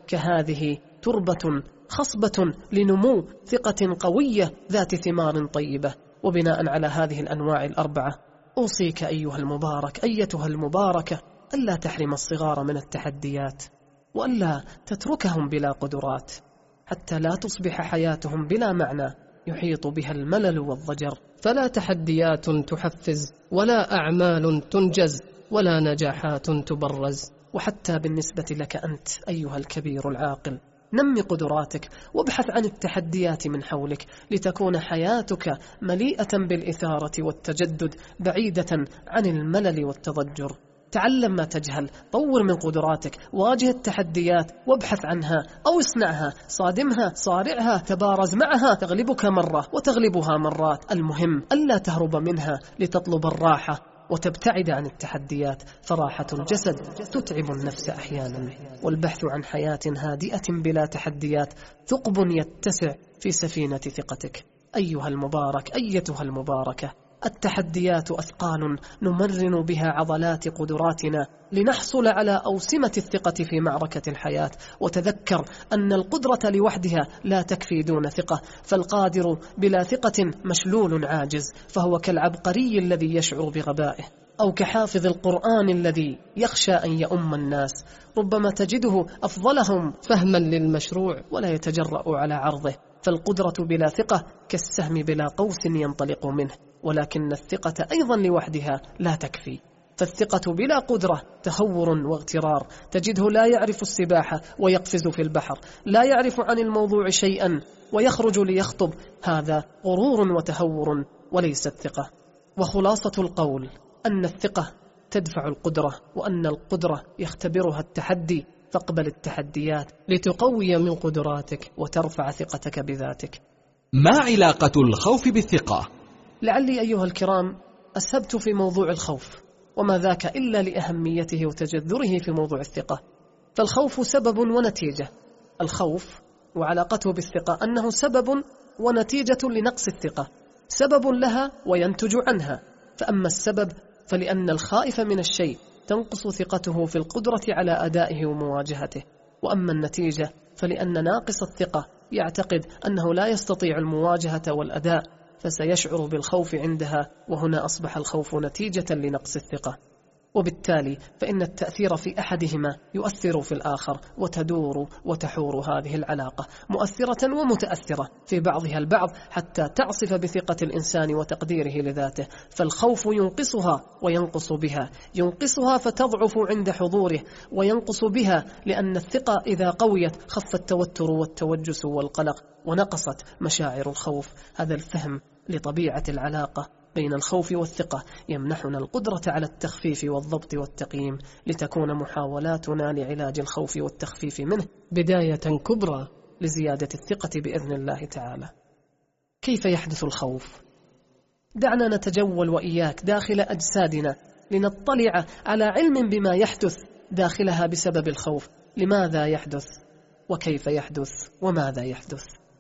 كهذه تربة خصبة لنمو ثقة قوية ذات ثمار طيبة. وبناء على هذه الأنواع الأربعة أوصيك أيها المبارك أيتها المباركة ألا تحرم الصغار من التحديات، وألا تتركهم بلا قدرات حتى لا تصبح حياتهم بلا معنى يحيط بها الملل والضجر. فلا تحديات تحفز، ولا أعمال تنجز، ولا نجاحات تبرز. وحتى بالنسبة لك أنت أيها الكبير العاقل، نمي قدراتك وابحث عن التحديات من حولك لتكون حياتك مليئة بالإثارة والتجدد بعيدة عن الملل والتضجر. تعلم ما تجهل، طور من قدراتك، واجه التحديات وابحث عنها أو اصنعها، صادمها، صارعها، تبارز معها، تغلبك مرة وتغلبها مرات. المهم ألا تهرب منها لتطلب الراحة وتبتعد عن التحديات، فراحة الجسد تتعب النفس أحيانا. والبحث عن حياة هادئة بلا تحديات ثقب يتسع في سفينة ثقتك. أيها المبارك أيتها المباركة، التحديات أثقال نمرن بها عضلات قدراتنا لنحصل على أوسمة الثقة في معركة الحياة. وتذكر أن القدرة لوحدها لا تكفي دون ثقة، فالقادر بلا ثقة مشلول عاجز، فهو كالعبقري الذي يشعر بغبائه، أو كحافظ القرآن الذي يخشى أن يؤم الناس. ربما تجده أفضلهم فهما للمشروع ولا يتجرأ على عرضه. فالقدرة بلا ثقة كالسهم بلا قوس ينطلق منه، ولكن الثقة أيضا لوحدها لا تكفي. فالثقة بلا قدرة تهور واغترار، تجده لا يعرف السباحة ويقفز في البحر، لا يعرف عن الموضوع شيئا ويخرج ليخطب. هذا غرور وتهور وليست ثقة. وخلاصة القول أن الثقة تدفع القدرة، وأن القدرة يختبرها التحدي، فاقبل التحديات لتقوي من قدراتك وترفع ثقتك بذاتك. ما علاقة الخوف بالثقة؟ لعلي أيها الكرام أسهبت في موضوع الخوف، وما ذاك إلا لأهميته وتجذره في موضوع الثقة. فالخوف سبب ونتيجة. الخوف وعلاقته بالثقة أنه سبب ونتيجة لنقص الثقة، سبب لها وينتج عنها. فأما السبب فلأن الخائف من الشيء تنقص ثقته في القدرة على أدائه ومواجهته، وأما النتيجة فلأن ناقص الثقة يعتقد أنه لا يستطيع المواجهة والأداء، فسيشعر بالخوف عندها، وهنا أصبح الخوف نتيجة لنقص الثقة. وبالتالي فإن التأثير في أحدهما يؤثر في الآخر، وتدور وتحور هذه العلاقة مؤثرة ومتأثرة في بعضها البعض، حتى تعصف بثقة الإنسان وتقديره لذاته. فالخوف ينقصها وينقص بها، ينقصها فتضعف عند حضوره، وينقص بها لأن الثقة إذا قويت خف التوتر والتوجس والقلق، ونقصت مشاعر الخوف. هذا الفهم لطبيعة العلاقة بين الخوف والثقة يمنحنا القدرة على التخفيف والضبط والتقييم، لتكون محاولاتنا لعلاج الخوف والتخفيف منه بداية كبرى لزيادة الثقة بإذن الله تعالى. كيف يحدث الخوف؟ دعنا نتجول وإياك داخل أجسادنا لنطلع على علم بما يحدث داخلها بسبب الخوف. لماذا يحدث؟ وكيف يحدث؟ وماذا يحدث؟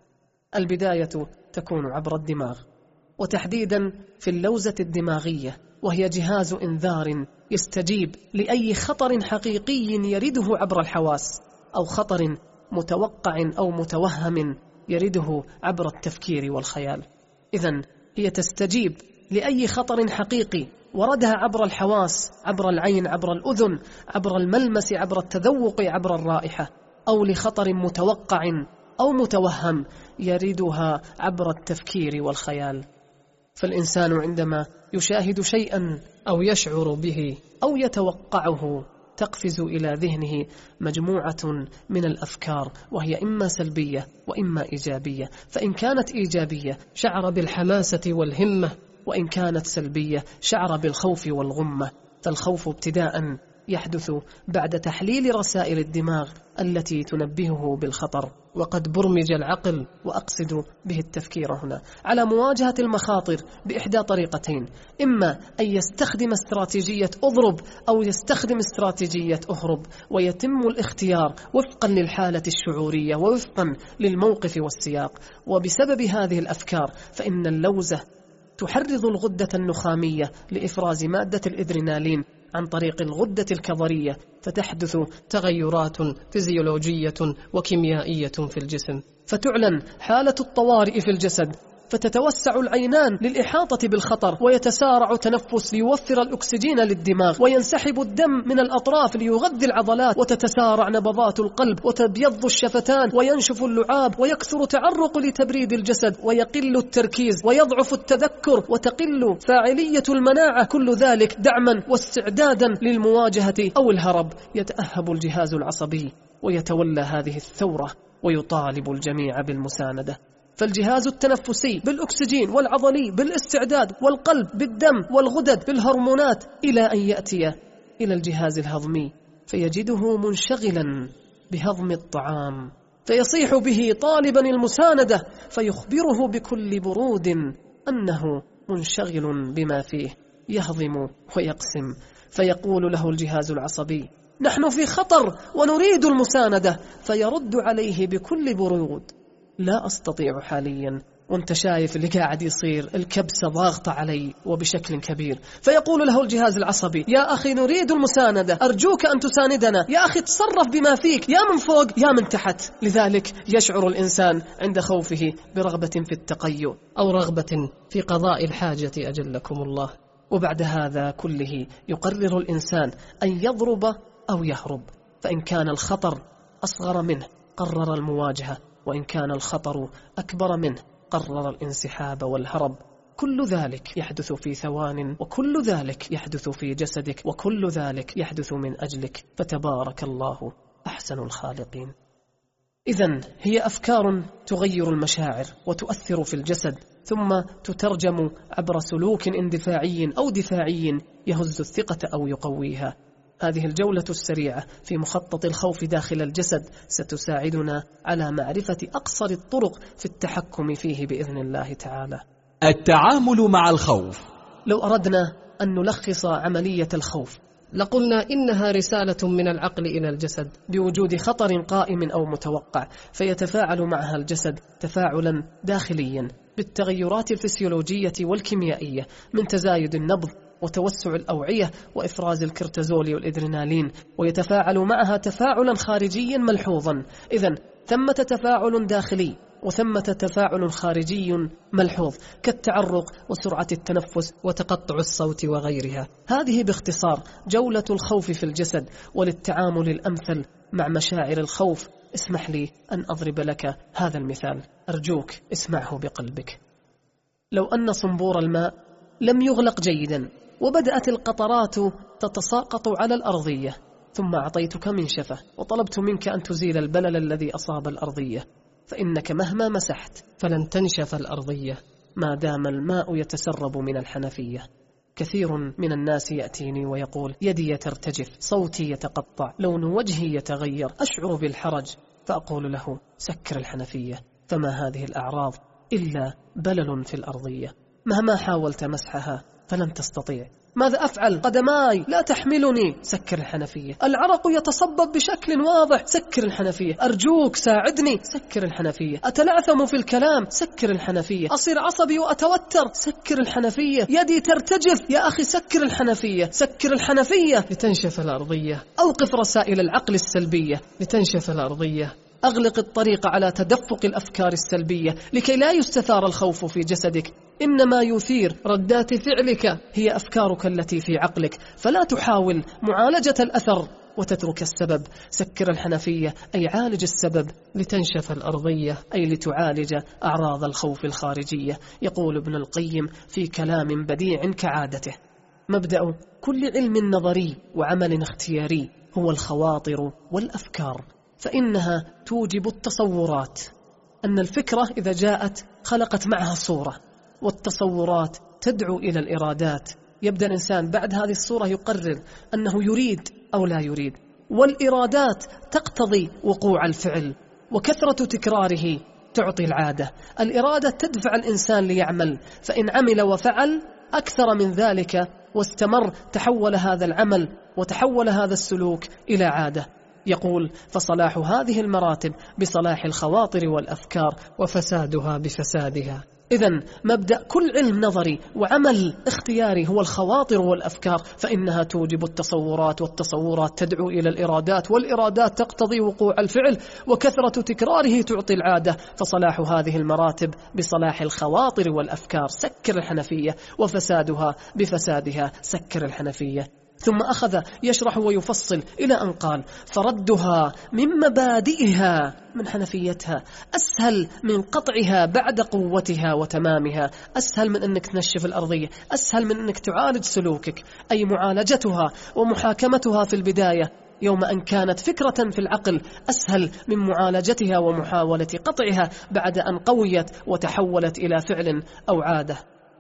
البداية تكون عبر الدماغ، وتحديدا في اللوزة الدماغية، وهي جهاز إنذار يستجيب لأي خطر حقيقي يرده عبر الحواس، أو خطر متوقع أو متوهم يرده عبر التفكير والخيال. إذن هي تستجيب لأي خطر حقيقي وردها عبر الحواس، عبر العين، عبر الأذن، عبر الملمس، عبر التذوق، عبر الرائحة، أو لخطر متوقع أو متوهم يردها عبر التفكير والخيال. فالإنسان عندما يشاهد شيئا أو يشعر به أو يتوقعه تقفز إلى ذهنه مجموعة من الأفكار، وهي إما سلبية وإما إيجابية. فإن كانت إيجابية شعر بالحماسة والهمة، وإن كانت سلبية شعر بالخوف والغمة. فالخوف ابتداء يحدث بعد تحليل رسائل الدماغ التي تنبهه بالخطر. وقد برمج العقل، وأقصد به التفكير هنا، على مواجهة المخاطر بإحدى طريقتين: إما أن يستخدم استراتيجية أضرب، أو يستخدم استراتيجية أهرب، ويتم الاختيار وفقا للحالة الشعورية ووفقا للموقف والسياق. وبسبب هذه الأفكار فإن اللوزة تحرض الغدة النخامية لإفراز مادة الإدرينالين عن طريق الغدة الكظرية، فتحدث تغيرات فيزيولوجية وكيميائية في الجسم، فتعلن حالة الطوارئ في الجسد، فتتوسع العينان للإحاطة بالخطر، ويتسارع تنفس ليوفر الأكسجين للدماغ، وينسحب الدم من الأطراف ليغذي العضلات، وتتسارع نبضات القلب، وتبيض الشفتان، وينشف اللعاب، ويكثر تعرق لتبريد الجسد، ويقل التركيز، ويضعف التذكر، وتقل فاعلية المناعة. كل ذلك دعما واستعدادا للمواجهة أو الهرب. يتأهب الجهاز العصبي ويتولى هذه الثورة، ويطالب الجميع بالمساندة. فالجهاز التنفسي بالأكسجين، والعضلي بالاستعداد، والقلب بالدم، والغدد بالهرمونات، إلى أن يأتي إلى الجهاز الهضمي فيجده منشغلا بهضم الطعام، فيصيح به طالبا المساندة، فيخبره بكل برود أنه منشغل بما فيه، يهضم ويقسم. فيقول له الجهاز العصبي: نحن في خطر ونريد المساندة، فيرد عليه بكل برود: لا أستطيع حاليا، وانت شايف اللي قاعد يصير، الكبسة ضاغطة علي وبشكل كبير. فيقول له الجهاز العصبي: يا أخي نريد المساندة، أرجوك أن تساندنا، يا أخي تصرف بما فيك، يا من فوق يا من تحت. لذلك يشعر الإنسان عند خوفه برغبة في التقيؤ، أو رغبة في قضاء الحاجة أجلكم الله. وبعد هذا كله يقرر الإنسان أن يضرب أو يهرب. فإن كان الخطر أصغر منه قرر المواجهة، وإن كان الخطر أكبر منه قرر الانسحاب والهرب. كل ذلك يحدث في ثوان، وكل ذلك يحدث في جسدك، وكل ذلك يحدث من أجلك، فتبارك الله أحسن الخالقين. إذن هي أفكار تغير المشاعر وتؤثر في الجسد، ثم تترجم عبر سلوك اندفاعي أو دفاعي يهز الثقة أو يقويها. هذه الجولة السريعة في مخطط الخوف داخل الجسد ستساعدنا على معرفة أقصر الطرق في التحكم فيه بإذن الله تعالى. التعامل مع الخوف. لو أردنا أن نلخص عملية الخوف لقلنا إنها رسالة من العقل إلى الجسد بوجود خطر قائم أو متوقع، فيتفاعل معها الجسد تفاعلا داخليا بالتغيرات الفسيولوجية والكيميائية من تزايد النبض وتوسع الأوعية وإفراز الكورتيزول والإدرينالين، ويتفاعل معها تفاعلا خارجيا ملحوظا. إذن ثمة تفاعل داخلي وثمة تفاعل خارجي ملحوظ كالتعرق وسرعة التنفس وتقطع الصوت وغيرها. هذه باختصار جولة الخوف في الجسد. وللتعامل الأمثل مع مشاعر الخوف اسمح لي أن أضرب لك هذا المثال، أرجوك اسمعه بقلبك. لو أن صنبور الماء لم يغلق جيدا وبدأت القطرات تتساقط على الأرضية، ثم أعطيتك منشفة وطلبت منك أن تزيل البلل الذي أصاب الأرضية، فإنك مهما مسحت فلن تنشف الأرضية ما دام الماء يتسرب من الحنفية. كثير من الناس يأتيني ويقول يدي ترتجف، صوتي يتقطع، لون وجهي يتغير، أشعر بالحرج، فأقول له سكر الحنفية، فما هذه الأعراض إلا بلل في الأرضية، مهما حاولت مسحها فلن تستطيع. ماذا أفعل؟ قدماي لا تحملني، سكر الحنفية. العرق يتصبب بشكل واضح، سكر الحنفية. أرجوك ساعدني، سكر الحنفية. أتلعثم في الكلام، سكر الحنفية. أصير عصبي وأتوتر، سكر الحنفية. يدي ترتجف، يا أخي سكر الحنفية، سكر الحنفية لتنشف الأرضية. أوقف رسائل العقل السلبية لتنشف الأرضية. أغلق الطريق على تدفق الأفكار السلبية لكي لا يستثار الخوف في جسدك. إنما يثير ردات فعلك هي أفكارك التي في عقلك، فلا تحاول معالجة الأثر وتترك السبب. سكر الحنفية أي عالج السبب لتنشف الأرضية، أي لتعالج أعراض الخوف الخارجية. يقول ابن القيم في كلام بديع كعادته: مبدأ كل علم نظري وعمل اختياري هو الخواطر والأفكار، فإنها توجب التصورات. أن الفكرة إذا جاءت خلقت معها صورة، والتصورات تدعو إلى الإرادات. يبدأ الإنسان بعد هذه الصورة يقرر أنه يريد أو لا يريد، والإرادات تقتضي وقوع الفعل، وكثرة تكراره تعطي العادة. الإرادة تدفع الإنسان ليعمل، فإن عمل وفعل أكثر من ذلك واستمر تحول هذا العمل وتحول هذا السلوك إلى عادة. يقول: فصلاح هذه المراتب بصلاح الخواطر والأفكار، وفسادها بفسادها. إذن مبدأ كل علم نظري وعمل اختياري هو الخواطر والأفكار، فإنها توجب التصورات، والتصورات تدعو إلى الإرادات، والإرادات تقتضي وقوع الفعل، وكثرة تكراره تعطي العادة. فصلاح هذه المراتب بصلاح الخواطر والأفكار، سكر الحنفية، وفسادها بفسادها، سكر الحنفية. ثم أخذ يشرح ويفصل إلى أن قال: فردها من مبادئها من حنفيتها أسهل من قطعها بعد قوتها وتمامها. أسهل من أنك تنشف الأرضية، أسهل من أنك تعالج سلوكك، أي معالجتها ومحاكمتها في البداية يوم أن كانت فكرة في العقل أسهل من معالجتها ومحاولة قطعها بعد أن قويت وتحولت إلى فعل أو عادة.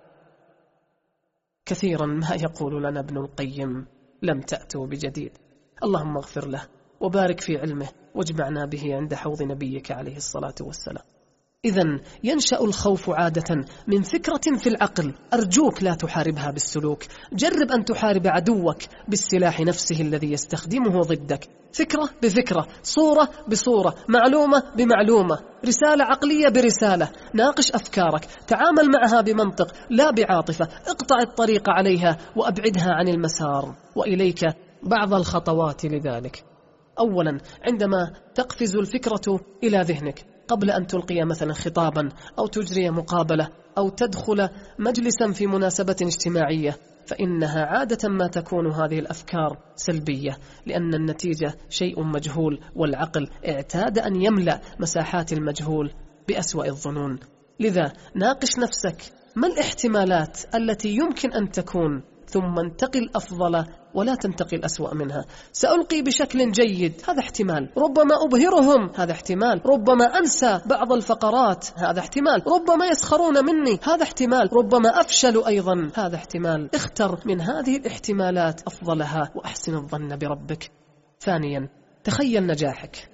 كثيرا ما يقول لنا ابن القيم: لم تأتوا بجديد. اللهم اغفر له وبارك في علمه واجمعنا به عند حوض نبيك عليه الصلاة والسلام. إذن ينشأ الخوف عادة من فكرة في العقل. أرجوك لا تحاربها بالسلوك، جرب أن تحارب عدوك بالسلاح نفسه الذي يستخدمه ضدك. فكرة بفكرة، صورة بصورة، معلومة بمعلومة، رسالة عقلية برسالة. ناقش أفكارك، تعامل معها بمنطق لا بعاطفة، اقطع الطريق عليها وأبعدها عن المسار. وإليك بعض الخطوات لذلك. أولا، عندما تقفز الفكرة إلى ذهنك قبل أن تلقي مثلا خطابا أو تجري مقابلة أو تدخل مجلسا في مناسبة اجتماعية، فإنها عادة ما تكون هذه الأفكار سلبية، لأن النتيجة شيء مجهول، والعقل اعتاد أن يملأ مساحات المجهول بأسوأ الظنون. لذا ناقش نفسك: ما الاحتمالات التي يمكن أن تكون ثم انتقل أفضل ولا تنتقل أسوأ منها. سألقي بشكل جيد، هذا احتمال. ربما أبهرهم، هذا احتمال. ربما أنسى بعض الفقرات، هذا احتمال. ربما يسخرون مني، هذا احتمال. ربما أفشل أيضا، هذا احتمال. اختر من هذه الاحتمالات أفضلها وأحسن الظن بربك. ثانيا، تخيل نجاحك.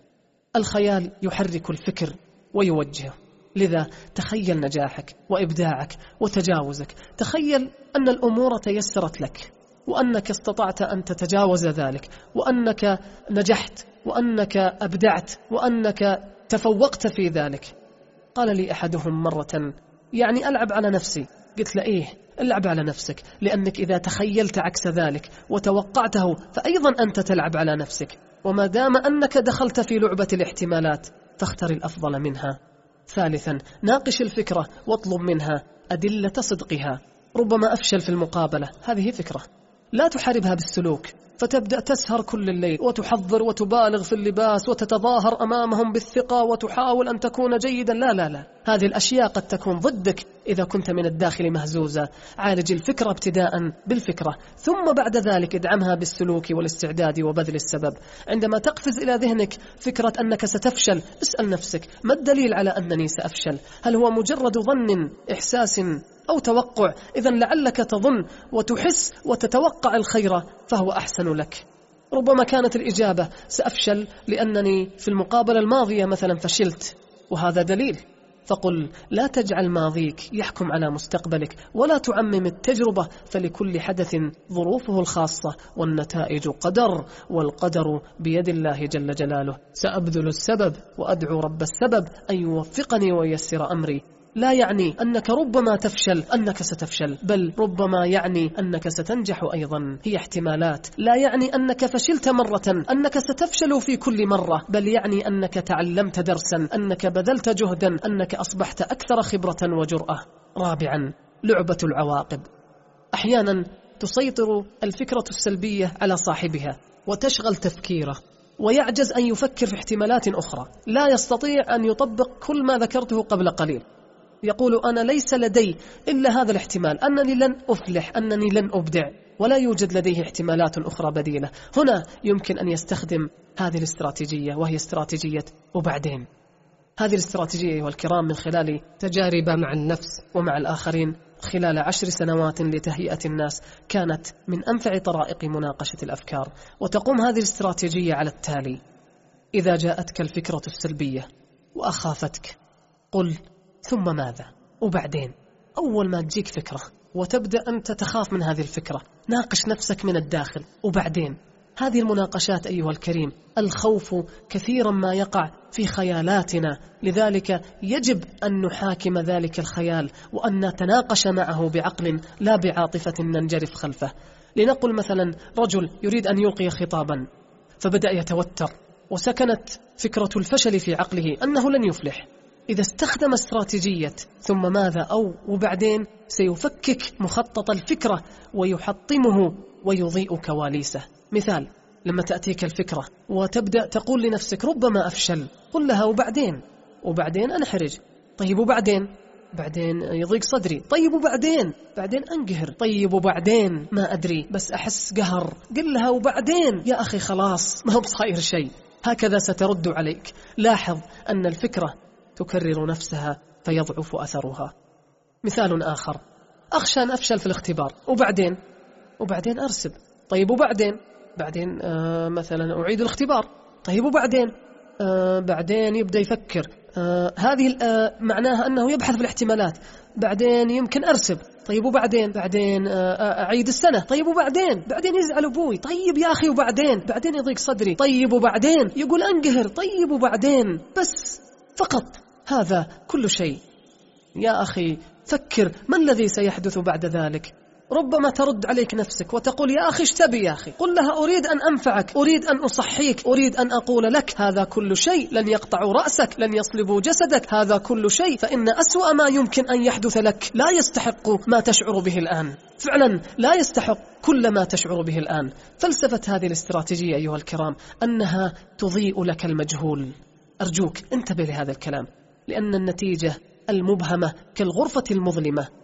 الخيال يحرك الفكر ويوجهه، لذا تخيل نجاحك وإبداعك وتجاوزك. تخيل أن الأمور تيسرت لك، وأنك استطعت أن تتجاوز ذلك، وأنك نجحت، وأنك أبدعت، وأنك تفوقت في ذلك. قال لي أحدهم مرة: يعني ألعب على نفسي. قلت له: إيه، العب على نفسك، لأنك إذا تخيلت عكس ذلك وتوقعته فأيضا أنت تلعب على نفسك. وما دام أنك دخلت في لعبة الاحتمالات فاختر الأفضل منها. ثالثا، ناقش الفكرة واطلب منها أدلة صدقها. ربما أفشل في المقابلة، هذه فكرة، لا تحاربها بالسلوك فتبدأ تسهر كل الليل وتحضر وتبالغ في اللباس وتتظاهر أمامهم بالثقة وتحاول أن تكون جيدا. لا لا لا، هذه الأشياء قد تكون ضدك إذا كنت من الداخل مهزوزة. عالج الفكرة ابتداء بالفكرة، ثم بعد ذلك ادعمها بالسلوك والاستعداد وبذل السبب. عندما تقفز إلى ذهنك فكرة أنك ستفشل، اسأل نفسك: ما الدليل على أنني سأفشل؟ هل هو مجرد ظن، إحساس أو توقع؟ إذن لعلك تظن وتحس وتتوقع الخير فهو أحسن لك. ربما كانت الإجابة: سأفشل لأنني في المقابلة الماضية مثلا فشلت، وهذا دليل. فقل: لا تجعل ماضيك يحكم على مستقبلك، ولا تعمم التجربة، فلكل حدث ظروفه الخاصة، والنتائج قدر، والقدر بيد الله جل جلاله. سأبذل السبب وأدعو رب السبب أن يوفقني وييسر أمري. لا يعني أنك ربما تفشل أنك ستفشل، بل ربما يعني أنك ستنجح أيضا. هي احتمالات. لا يعني أنك فشلت مرة أنك ستفشل في كل مرة، بل يعني أنك تعلمت درسا، أنك بذلت جهدا، أنك أصبحت أكثر خبرة وجرأة. رابعا، لعبة العواقب. أحيانا تسيطر الفكرة السلبية على صاحبها وتشغل تفكيره، ويعجز أن يفكر في احتمالات أخرى. لا يستطيع أن يطبق كل ما ذكرته قبل قليل. يقول: أنا ليس لدي إلا هذا الاحتمال، أنني لن أفلح، أنني لن أبدع، ولا يوجد لديه احتمالات أخرى بديلة. هنا يمكن أن يستخدم هذه الاستراتيجية، وهي استراتيجية وبعدين. هذه الاستراتيجية أيها الكرام من خلال تجارب مع النفس ومع الآخرين خلال عشر سنوات لتهيئة الناس كانت من أنفع طرائق مناقشة الأفكار. وتقوم هذه الاستراتيجية على التالي: إذا جاءتك الفكرة السلبية وأخافتك، قل: ثم ماذا؟ وبعدين. أول ما تجيك فكرة وتبدأ أنت تخاف من هذه الفكرة، ناقش نفسك من الداخل. وبعدين هذه المناقشات أيها الكريم، الخوف كثيرا ما يقع في خيالاتنا، لذلك يجب أن نحاكم ذلك الخيال وأن نتناقش معه بعقل لا بعاطفة ننجرف خلفه. لنقل مثلا رجل يريد أن يلقي خطابا فبدأ يتوتر، وسكنت فكرة الفشل في عقله أنه لن يفلح. إذا استخدم استراتيجية ثم ماذا أو وبعدين، سيفكك مخطط الفكرة ويحطمه ويضيء كواليسه. مثال: لما تأتيك الفكرة وتبدأ تقول لنفسك: ربما أفشل، قل لها: وبعدين؟ وبعدين أنحرج. طيب وبعدين؟ بعدين يضيق صدري. طيب وبعدين؟ بعدين أنقهر. طيب وبعدين؟ ما أدري بس أحس قهر. قل لها: وبعدين يا أخي خلاص ما هو بصاير شيء. هكذا سترد عليك. لاحظ أن الفكرة تكرر نفسها فيضعف أثرها. مثال آخر: أخشى أن أفشل في الاختبار، وبعدين؟ وبعدين أرسب. طيب وبعدين؟ بعدين آه مثلا أعيد الاختبار. طيب وبعدين؟ آه بعدين يبدأ يفكر. آه هذه آه معناها أنه يبحث في الاحتمالات. بعدين يمكن أرسب. طيب وبعدين؟ بعدين آه أعيد السنة. طيب وبعدين؟ بعدين يزعل أبوي. طيب يا أخي وبعدين؟ بعدين يضيق صدري. طيب وبعدين؟ يقول أنقهر. طيب وبعدين؟ بس فقط هذا كل شيء. يا أخي فكر، ما الذي سيحدث بعد ذلك؟ ربما ترد عليك نفسك وتقول: يا أخي ايش تبي يا أخي؟ قل لها: أريد أن أنفعك، أريد أن أصحيك، أريد أن أقول لك هذا كل شيء لن يقطعوا رأسك، لن يصلبوا جسدك، هذا كل شيء، فإن أسوأ ما يمكن أن يحدث لك لا يستحق ما تشعر به الآن. فعلا لا يستحق كل ما تشعر به الآن. فلسفة هذه الاستراتيجية أيها الكرام أنها تضيء لك المجهول. أرجوك انتبه لهذا الكلام، لأن النتيجة المبهمة كالغرفة المظلمة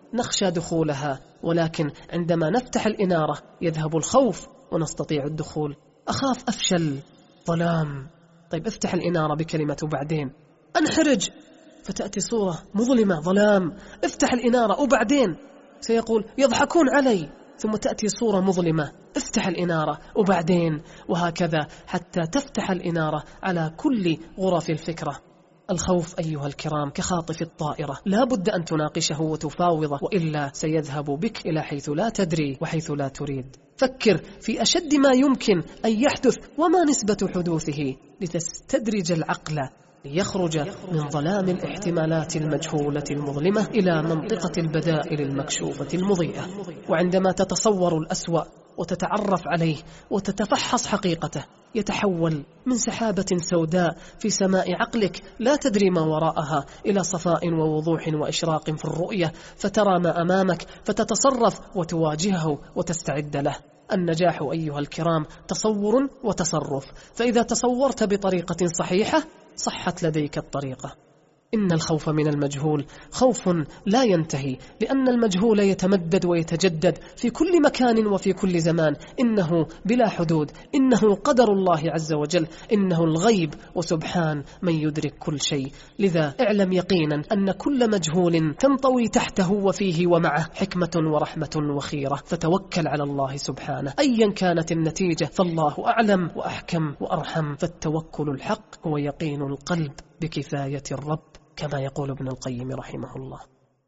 نخشى دخولها، ولكن عندما نفتح الإنارة يذهب الخوف ونستطيع الدخول. أخاف أفشل، ظلام، طيب افتح الإنارة بكلمة وبعدين أنحرج، فتأتي صورة مظلمة ظلام، افتح الإنارة وبعدين سيقول يضحكون علي، ثم تأتي صورة مظلمة، افتح الإنارة وبعدين، وهكذا حتى تفتح الإنارة على كل غرف الفكرة. الخوف أيها الكرام كخاطف الطائرة، لا بد أن تناقشه وتفاوضه، وإلا سيذهب بك إلى حيث لا تدري وحيث لا تريد. فكر في أشد ما يمكن أن يحدث وما نسبة حدوثه لتستدرج العقل ليخرج من ظلام الاحتمالات المجهولة المظلمة إلى منطقة البدائل المكشوفة المضيئة. وعندما تتصور الأسوأ وتتعرف عليه وتتفحص حقيقته، يتحول من سحابة سوداء في سماء عقلك لا تدري ما وراءها إلى صفاء ووضوح وإشراق في الرؤية، فترى ما أمامك فتتصرف وتواجهه وتستعد له. النجاح أيها الكرام تصور وتصرف، فإذا تصورت بطريقة صحيحة صحت لديك الطريقة. إن الخوف من المجهول خوف لا ينتهي، لأن المجهول يتمدد ويتجدد في كل مكان وفي كل زمان، إنه بلا حدود، إنه قدر الله عز وجل، إنه الغيب وسبحان من يدرك كل شيء. لذا اعلم يقينا أن كل مجهول تنطوي تحته وفيه ومعه حكمة ورحمة وخيرة، فتوكل على الله سبحانه أيا كانت النتيجة، فالله أعلم وأحكم وأرحم. فالتوكل الحق هو يقين القلب بكفاية الرب، كما يقول ابن القيم رحمه الله.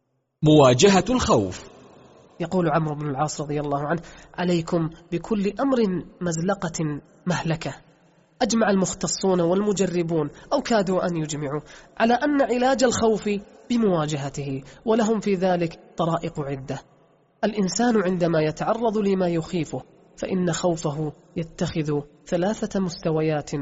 مواجهة الخوف. يقول عمرو بن العاص رضي الله عنه: عليكم بكل أمر مزلقة مهلكة. أجمع المختصون والمجربون أو كادوا أن يجمعوا على أن علاج الخوف بمواجهته، ولهم في ذلك طرائق عدة. الإنسان عندما يتعرض لما يخيفه فإن خوفه يتخذ ثلاثة مستويات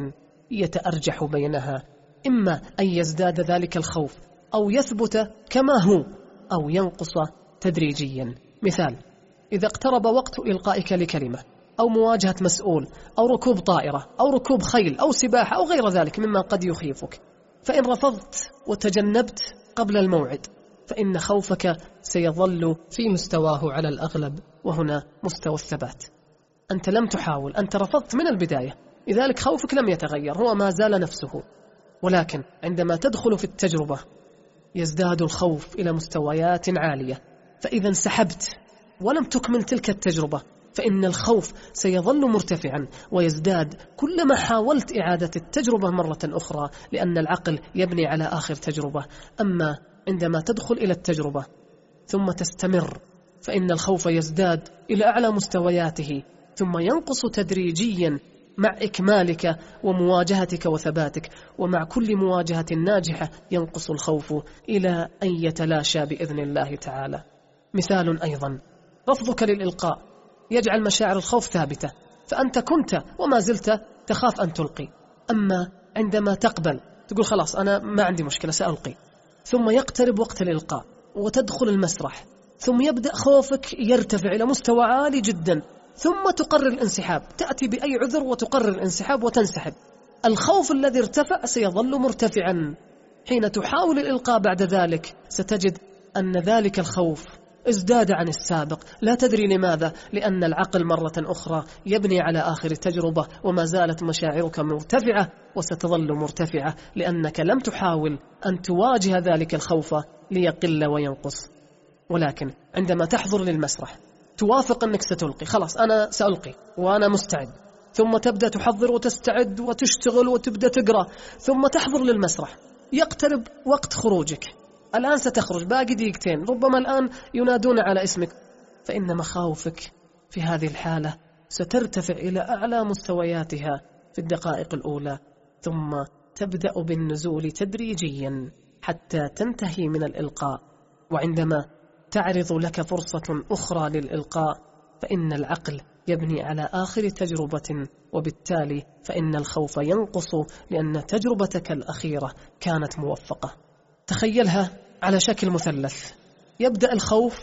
يتأرجح بينها، إما أن يزداد ذلك الخوف أو يثبت كما هو أو ينقص تدريجيا. مثال: إذا اقترب وقت إلقائك لكلمة أو مواجهة مسؤول أو ركوب طائرة أو ركوب خيل أو سباحة أو غير ذلك مما قد يخيفك، فإن رفضت وتجنبت قبل الموعد فإن خوفك سيظل في مستواه على الأغلب، وهنا مستوى الثبات. أنت لم تحاول، أنت رفضت من البداية، لذلك خوفك لم يتغير، هو ما زال نفسه. ولكن عندما تدخل في التجربة يزداد الخوف إلى مستويات عالية، فإذا انسحبت ولم تكمل تلك التجربة فإن الخوف سيظل مرتفعا ويزداد كلما حاولت إعادة التجربة مرة أخرى، لأن العقل يبني على آخر تجربة. أما عندما تدخل إلى التجربة ثم تستمر فإن الخوف يزداد إلى أعلى مستوياته، ثم ينقص تدريجيا مع إكمالك ومواجهتك وثباتك، ومع كل مواجهة ناجحة ينقص الخوف إلى أن يتلاشى بإذن الله تعالى. مثال أيضا: رفضك للإلقاء يجعل مشاعر الخوف ثابتة، فأنت كنت وما زلت تخاف أن تلقي. أما عندما تقبل تقول خلاص أنا ما عندي مشكلة سألقي، ثم يقترب وقت الإلقاء وتدخل المسرح، ثم يبدأ خوفك يرتفع إلى مستوى عالي جدا، ثم تقرر الانسحاب، تأتي بأي عذر وتقرر الانسحاب وتنسحب. الخوف الذي ارتفع سيظل مرتفعا. حين تحاول الإلقاء بعد ذلك ستجد أن ذلك الخوف ازداد عن السابق، لا تدري لماذا، لأن العقل مرة أخرى يبني على آخر تجربة، وما زالت مشاعرك مرتفعة وستظل مرتفعة، لأنك لم تحاول أن تواجه ذلك الخوف ليقل وينقص. ولكن عندما تحضر للمسرح توافق أنك ستلقي، خلاص أنا سألقي وأنا مستعد، ثم تبدأ تحضر وتستعد وتشتغل وتبدأ تقرأ، ثم تحضر للمسرح، يقترب وقت خروجك، الآن ستخرج باقي دقيقتين، ربما الآن ينادون على اسمك، فإن مخاوفك في هذه الحالة سترتفع إلى أعلى مستوياتها في الدقائق الأولى، ثم تبدأ بالنزول تدريجيا حتى تنتهي من الإلقاء. وعندما تعرض لك فرصة أخرى للإلقاء فإن العقل يبني على آخر تجربة، وبالتالي فإن الخوف ينقص لأن تجربتك الأخيرة كانت موفقة. تخيلها على شكل مثلث، يبدأ الخوف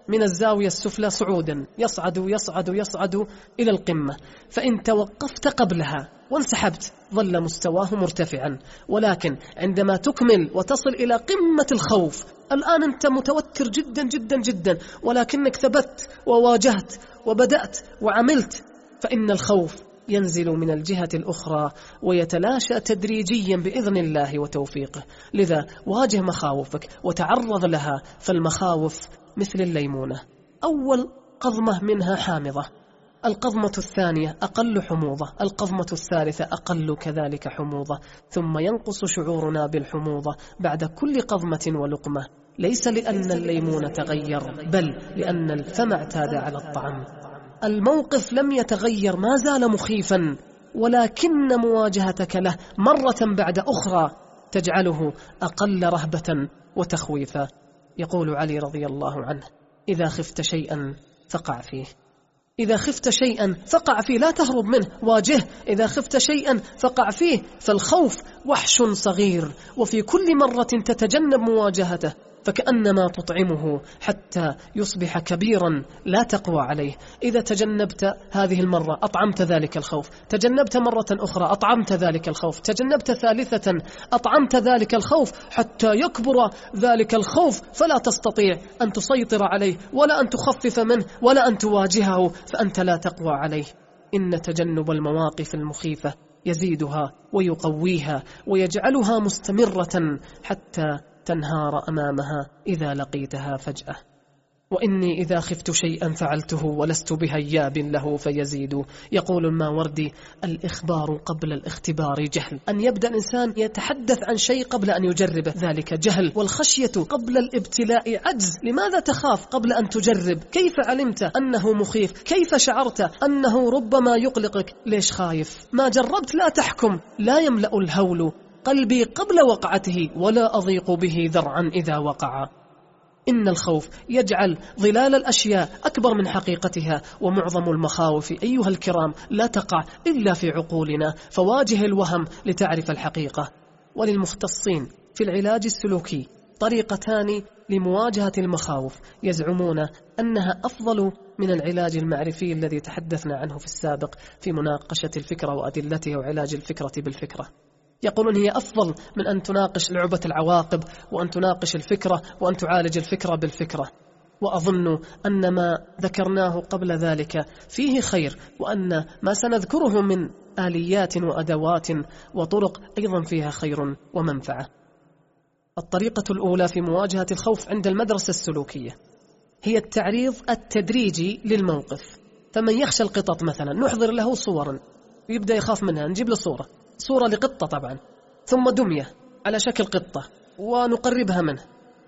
من الزاوية السفلى صعودا، يصعد يصعد يصعد إلى القمة، فإن توقفت قبلها وانسحبت ظل مستواه مرتفعا. ولكن عندما تكمل وتصل إلى قمة الخوف، الآن أنت متوتر جدا جدا جدا، ولكنك ثبت وواجهت وبدأت وعملت، فإن الخوف ينزل من الجهة الأخرى ويتلاشى تدريجيا بإذن الله وتوفيقه. لذا واجه مخاوفك وتعرض لها، فالمخاوف مثل الليمونة، أول قضمة منها حامضة، القضمة الثانية أقل حموضة، القضمة الثالثة أقل كذلك حموضة، ثم ينقص شعورنا بالحموضة بعد كل قضمة ولقمة، ليس لأن الليمون تغير، بل لأن الفم اعتاد على الطعم. الموقف لم يتغير، ما زال مخيفا، ولكن مواجهتك له مرة بعد أخرى تجعله أقل رهبة وتخويفا. يقول علي رضي الله عنه: إذا خفت شيئا فقع فيه، إذا خفت شيئا فقع فيه، لا تهرب منه، واجه. إذا خفت شيئا فقع فيه، فالخوف وحش صغير، وفي كل مرة تتجنب مواجهته فكأنما تطعمه حتى يصبح كبيرا لا تقوى عليه. إذا تجنبت هذه المرة أطعمت ذلك الخوف، تجنبت مرة أخرى أطعمت ذلك الخوف، تجنبت ثالثة أطعمت ذلك الخوف، حتى يكبر ذلك الخوف فلا تستطيع أن تسيطر عليه ولا أن تخفف منه ولا أن تواجهه، فأنت لا تقوى عليه. إن تجنب المواقف المخيفة يزيدها ويقويها ويجعلها مستمرة حتى تنهار أمامها إذا لقيتها فجأة. وإني إذا خفت شيئا فعلته ولست بهياب له فيزيد. يقول الماوردي: الإخبار قبل الاختبار جهل، أن يبدأ الإنسان يتحدث عن شيء قبل أن يجربه ذلك جهل. والخشية قبل الابتلاء عجز، لماذا تخاف قبل أن تجرب؟ كيف علمت أنه مخيف؟ كيف شعرت أنه ربما يقلقك؟ ليش خايف؟ ما جربت لا تحكم. لا يملأ الهول قلبي قبل وقعته ولا أضيق به ذرعا إذا وقع. إن الخوف يجعل ظلال الأشياء أكبر من حقيقتها، ومعظم المخاوف أيها الكرام لا تقع إلا في عقولنا، فواجه الوهم لتعرف الحقيقة. وللمختصين في العلاج السلوكي طريقتان لمواجهة المخاوف، يزعمون أنها أفضل من العلاج المعرفي الذي تحدثنا عنه في السابق في مناقشة الفكرة وأدلتها وعلاج الفكرة بالفكرة. يقولون هي أفضل من أن تناقش لعبة العواقب وأن تناقش الفكرة وأن تعالج الفكرة بالفكرة. وأظن أن ما ذكرناه قبل ذلك فيه خير، وأن ما سنذكره من آليات وأدوات وطرق أيضا فيها خير ومنفعة. الطريقة الأولى في مواجهة الخوف عند المدرسة السلوكية هي التعريض التدريجي للموقف. فمن يخشى القطط مثلا نحضر له صورا ويبدأ يخاف منها، نجيب له صورة صورة لقطة طبعا، ثم دمية على شكل قطة ونقربها منه،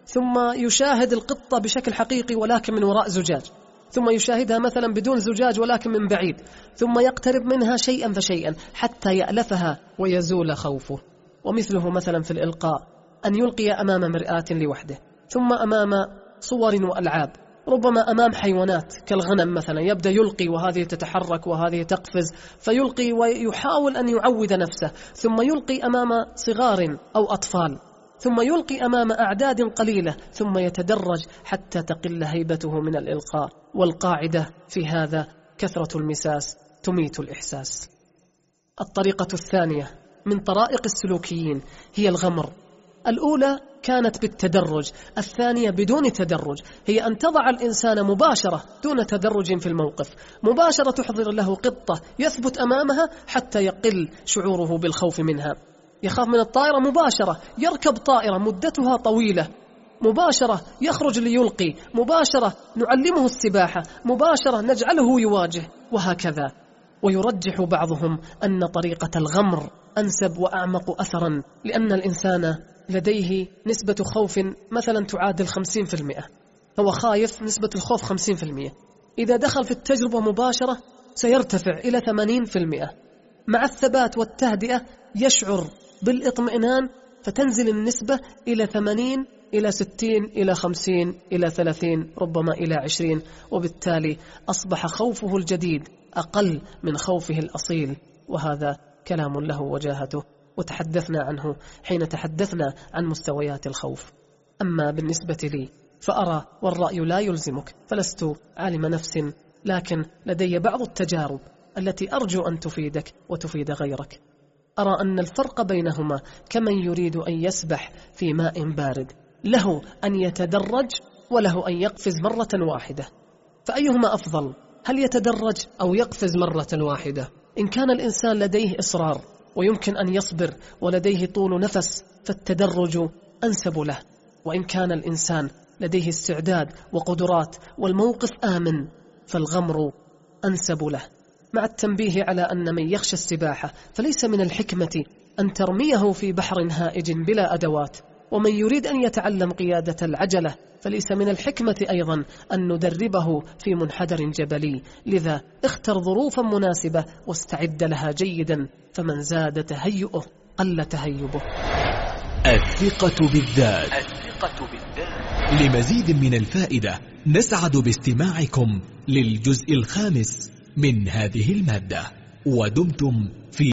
ثم يشاهد القطة بشكل حقيقي ولكن من وراء زجاج، ثم يشاهدها مثلا بدون زجاج ولكن من بعيد، ثم يقترب منها شيئا فشيئا حتى يألفها ويزول خوفه. ومثله مثلا في الإلقاء أن يلقي أمام مرآة لوحده، ثم أمام صور وألعاب، ربما أمام حيوانات كالغنم مثلا يبدأ يلقي وهذه تتحرك وهذه تقفز، فيلقي ويحاول أن يعود نفسه، ثم يلقي أمام صغار أو أطفال، ثم يلقي أمام أعداد قليلة، ثم يتدرج حتى تقل هيبته من الإلقاء. والقاعدة في هذا كثرة المساس تميت الإحساس. الطريقة الثانية من طرائق السلوكيين هي الغمر. الأولى كانت بالتدرج، الثانية بدون تدرج، هي أن تضع الإنسان مباشرة دون تدرج في الموقف، مباشرة تحضر له قطة يثبت أمامها حتى يقل شعوره بالخوف منها. يخاف من الطائرة مباشرة يركب طائرة مدتها طويلة، مباشرة يخرج ليلقي، مباشرة نعلمه السباحة، مباشرة نجعله يواجه، وهكذا. ويرجح بعضهم أن طريقة الغمر أنسب وأعمق أثرا، لأن الإنسان لديه نسبة خوف مثلا تعادل خمسين في المئة، هو خايف نسبة الخوف خمسين في المئة، إذا دخل في التجربة مباشرة سيرتفع إلى ثمانين في المئة. مع الثبات والتهدئة يشعر بالاطمئنان فتنزل النسبة إلى ثمانين إلى ستين إلى خمسين إلى ثلاثين ربما إلى عشرين، وبالتالي أصبح خوفه الجديد أقل من خوفه الأصيل، وهذا كلام له وجاهته وتحدثنا عنه حين تحدثنا عن مستويات الخوف. أما بالنسبة لي فأرى والرأي لا يلزمك، فلست عالم نفس، لكن لدي بعض التجارب التي أرجو أن تفيدك وتفيد غيرك. أرى أن الفرق بينهما كمن يريد أن يسبح في ماء بارد، له أن يتدرج وله أن يقفز مرة واحدة، فأيهما أفضل؟ هل يتدرج أو يقفز مرة واحدة؟ إن كان الإنسان لديه إصرار ويمكن أن يصبر ولديه طول نفس فالتدرج أنسب له، وإن كان الإنسان لديه استعداد وقدرات والموقف آمن فالغمر أنسب له، مع التنبيه على أن من يخشى السباحة فليس من الحكمة أن ترميه في بحر هائج بلا أدوات، ومن يريد أن يتعلم قيادة العجلة فليس من الحكمة أيضا أن ندربه في منحدر جبلي، لذا اختر ظروفا مناسبة واستعد لها جيدا، فمن زاد تهيئه قل تهيبه. الثقة بالذات. الثقة بالذات. لمزيد من الفائدة نسعد باستماعكم للجزء الخامس من هذه المادة، ودمتم في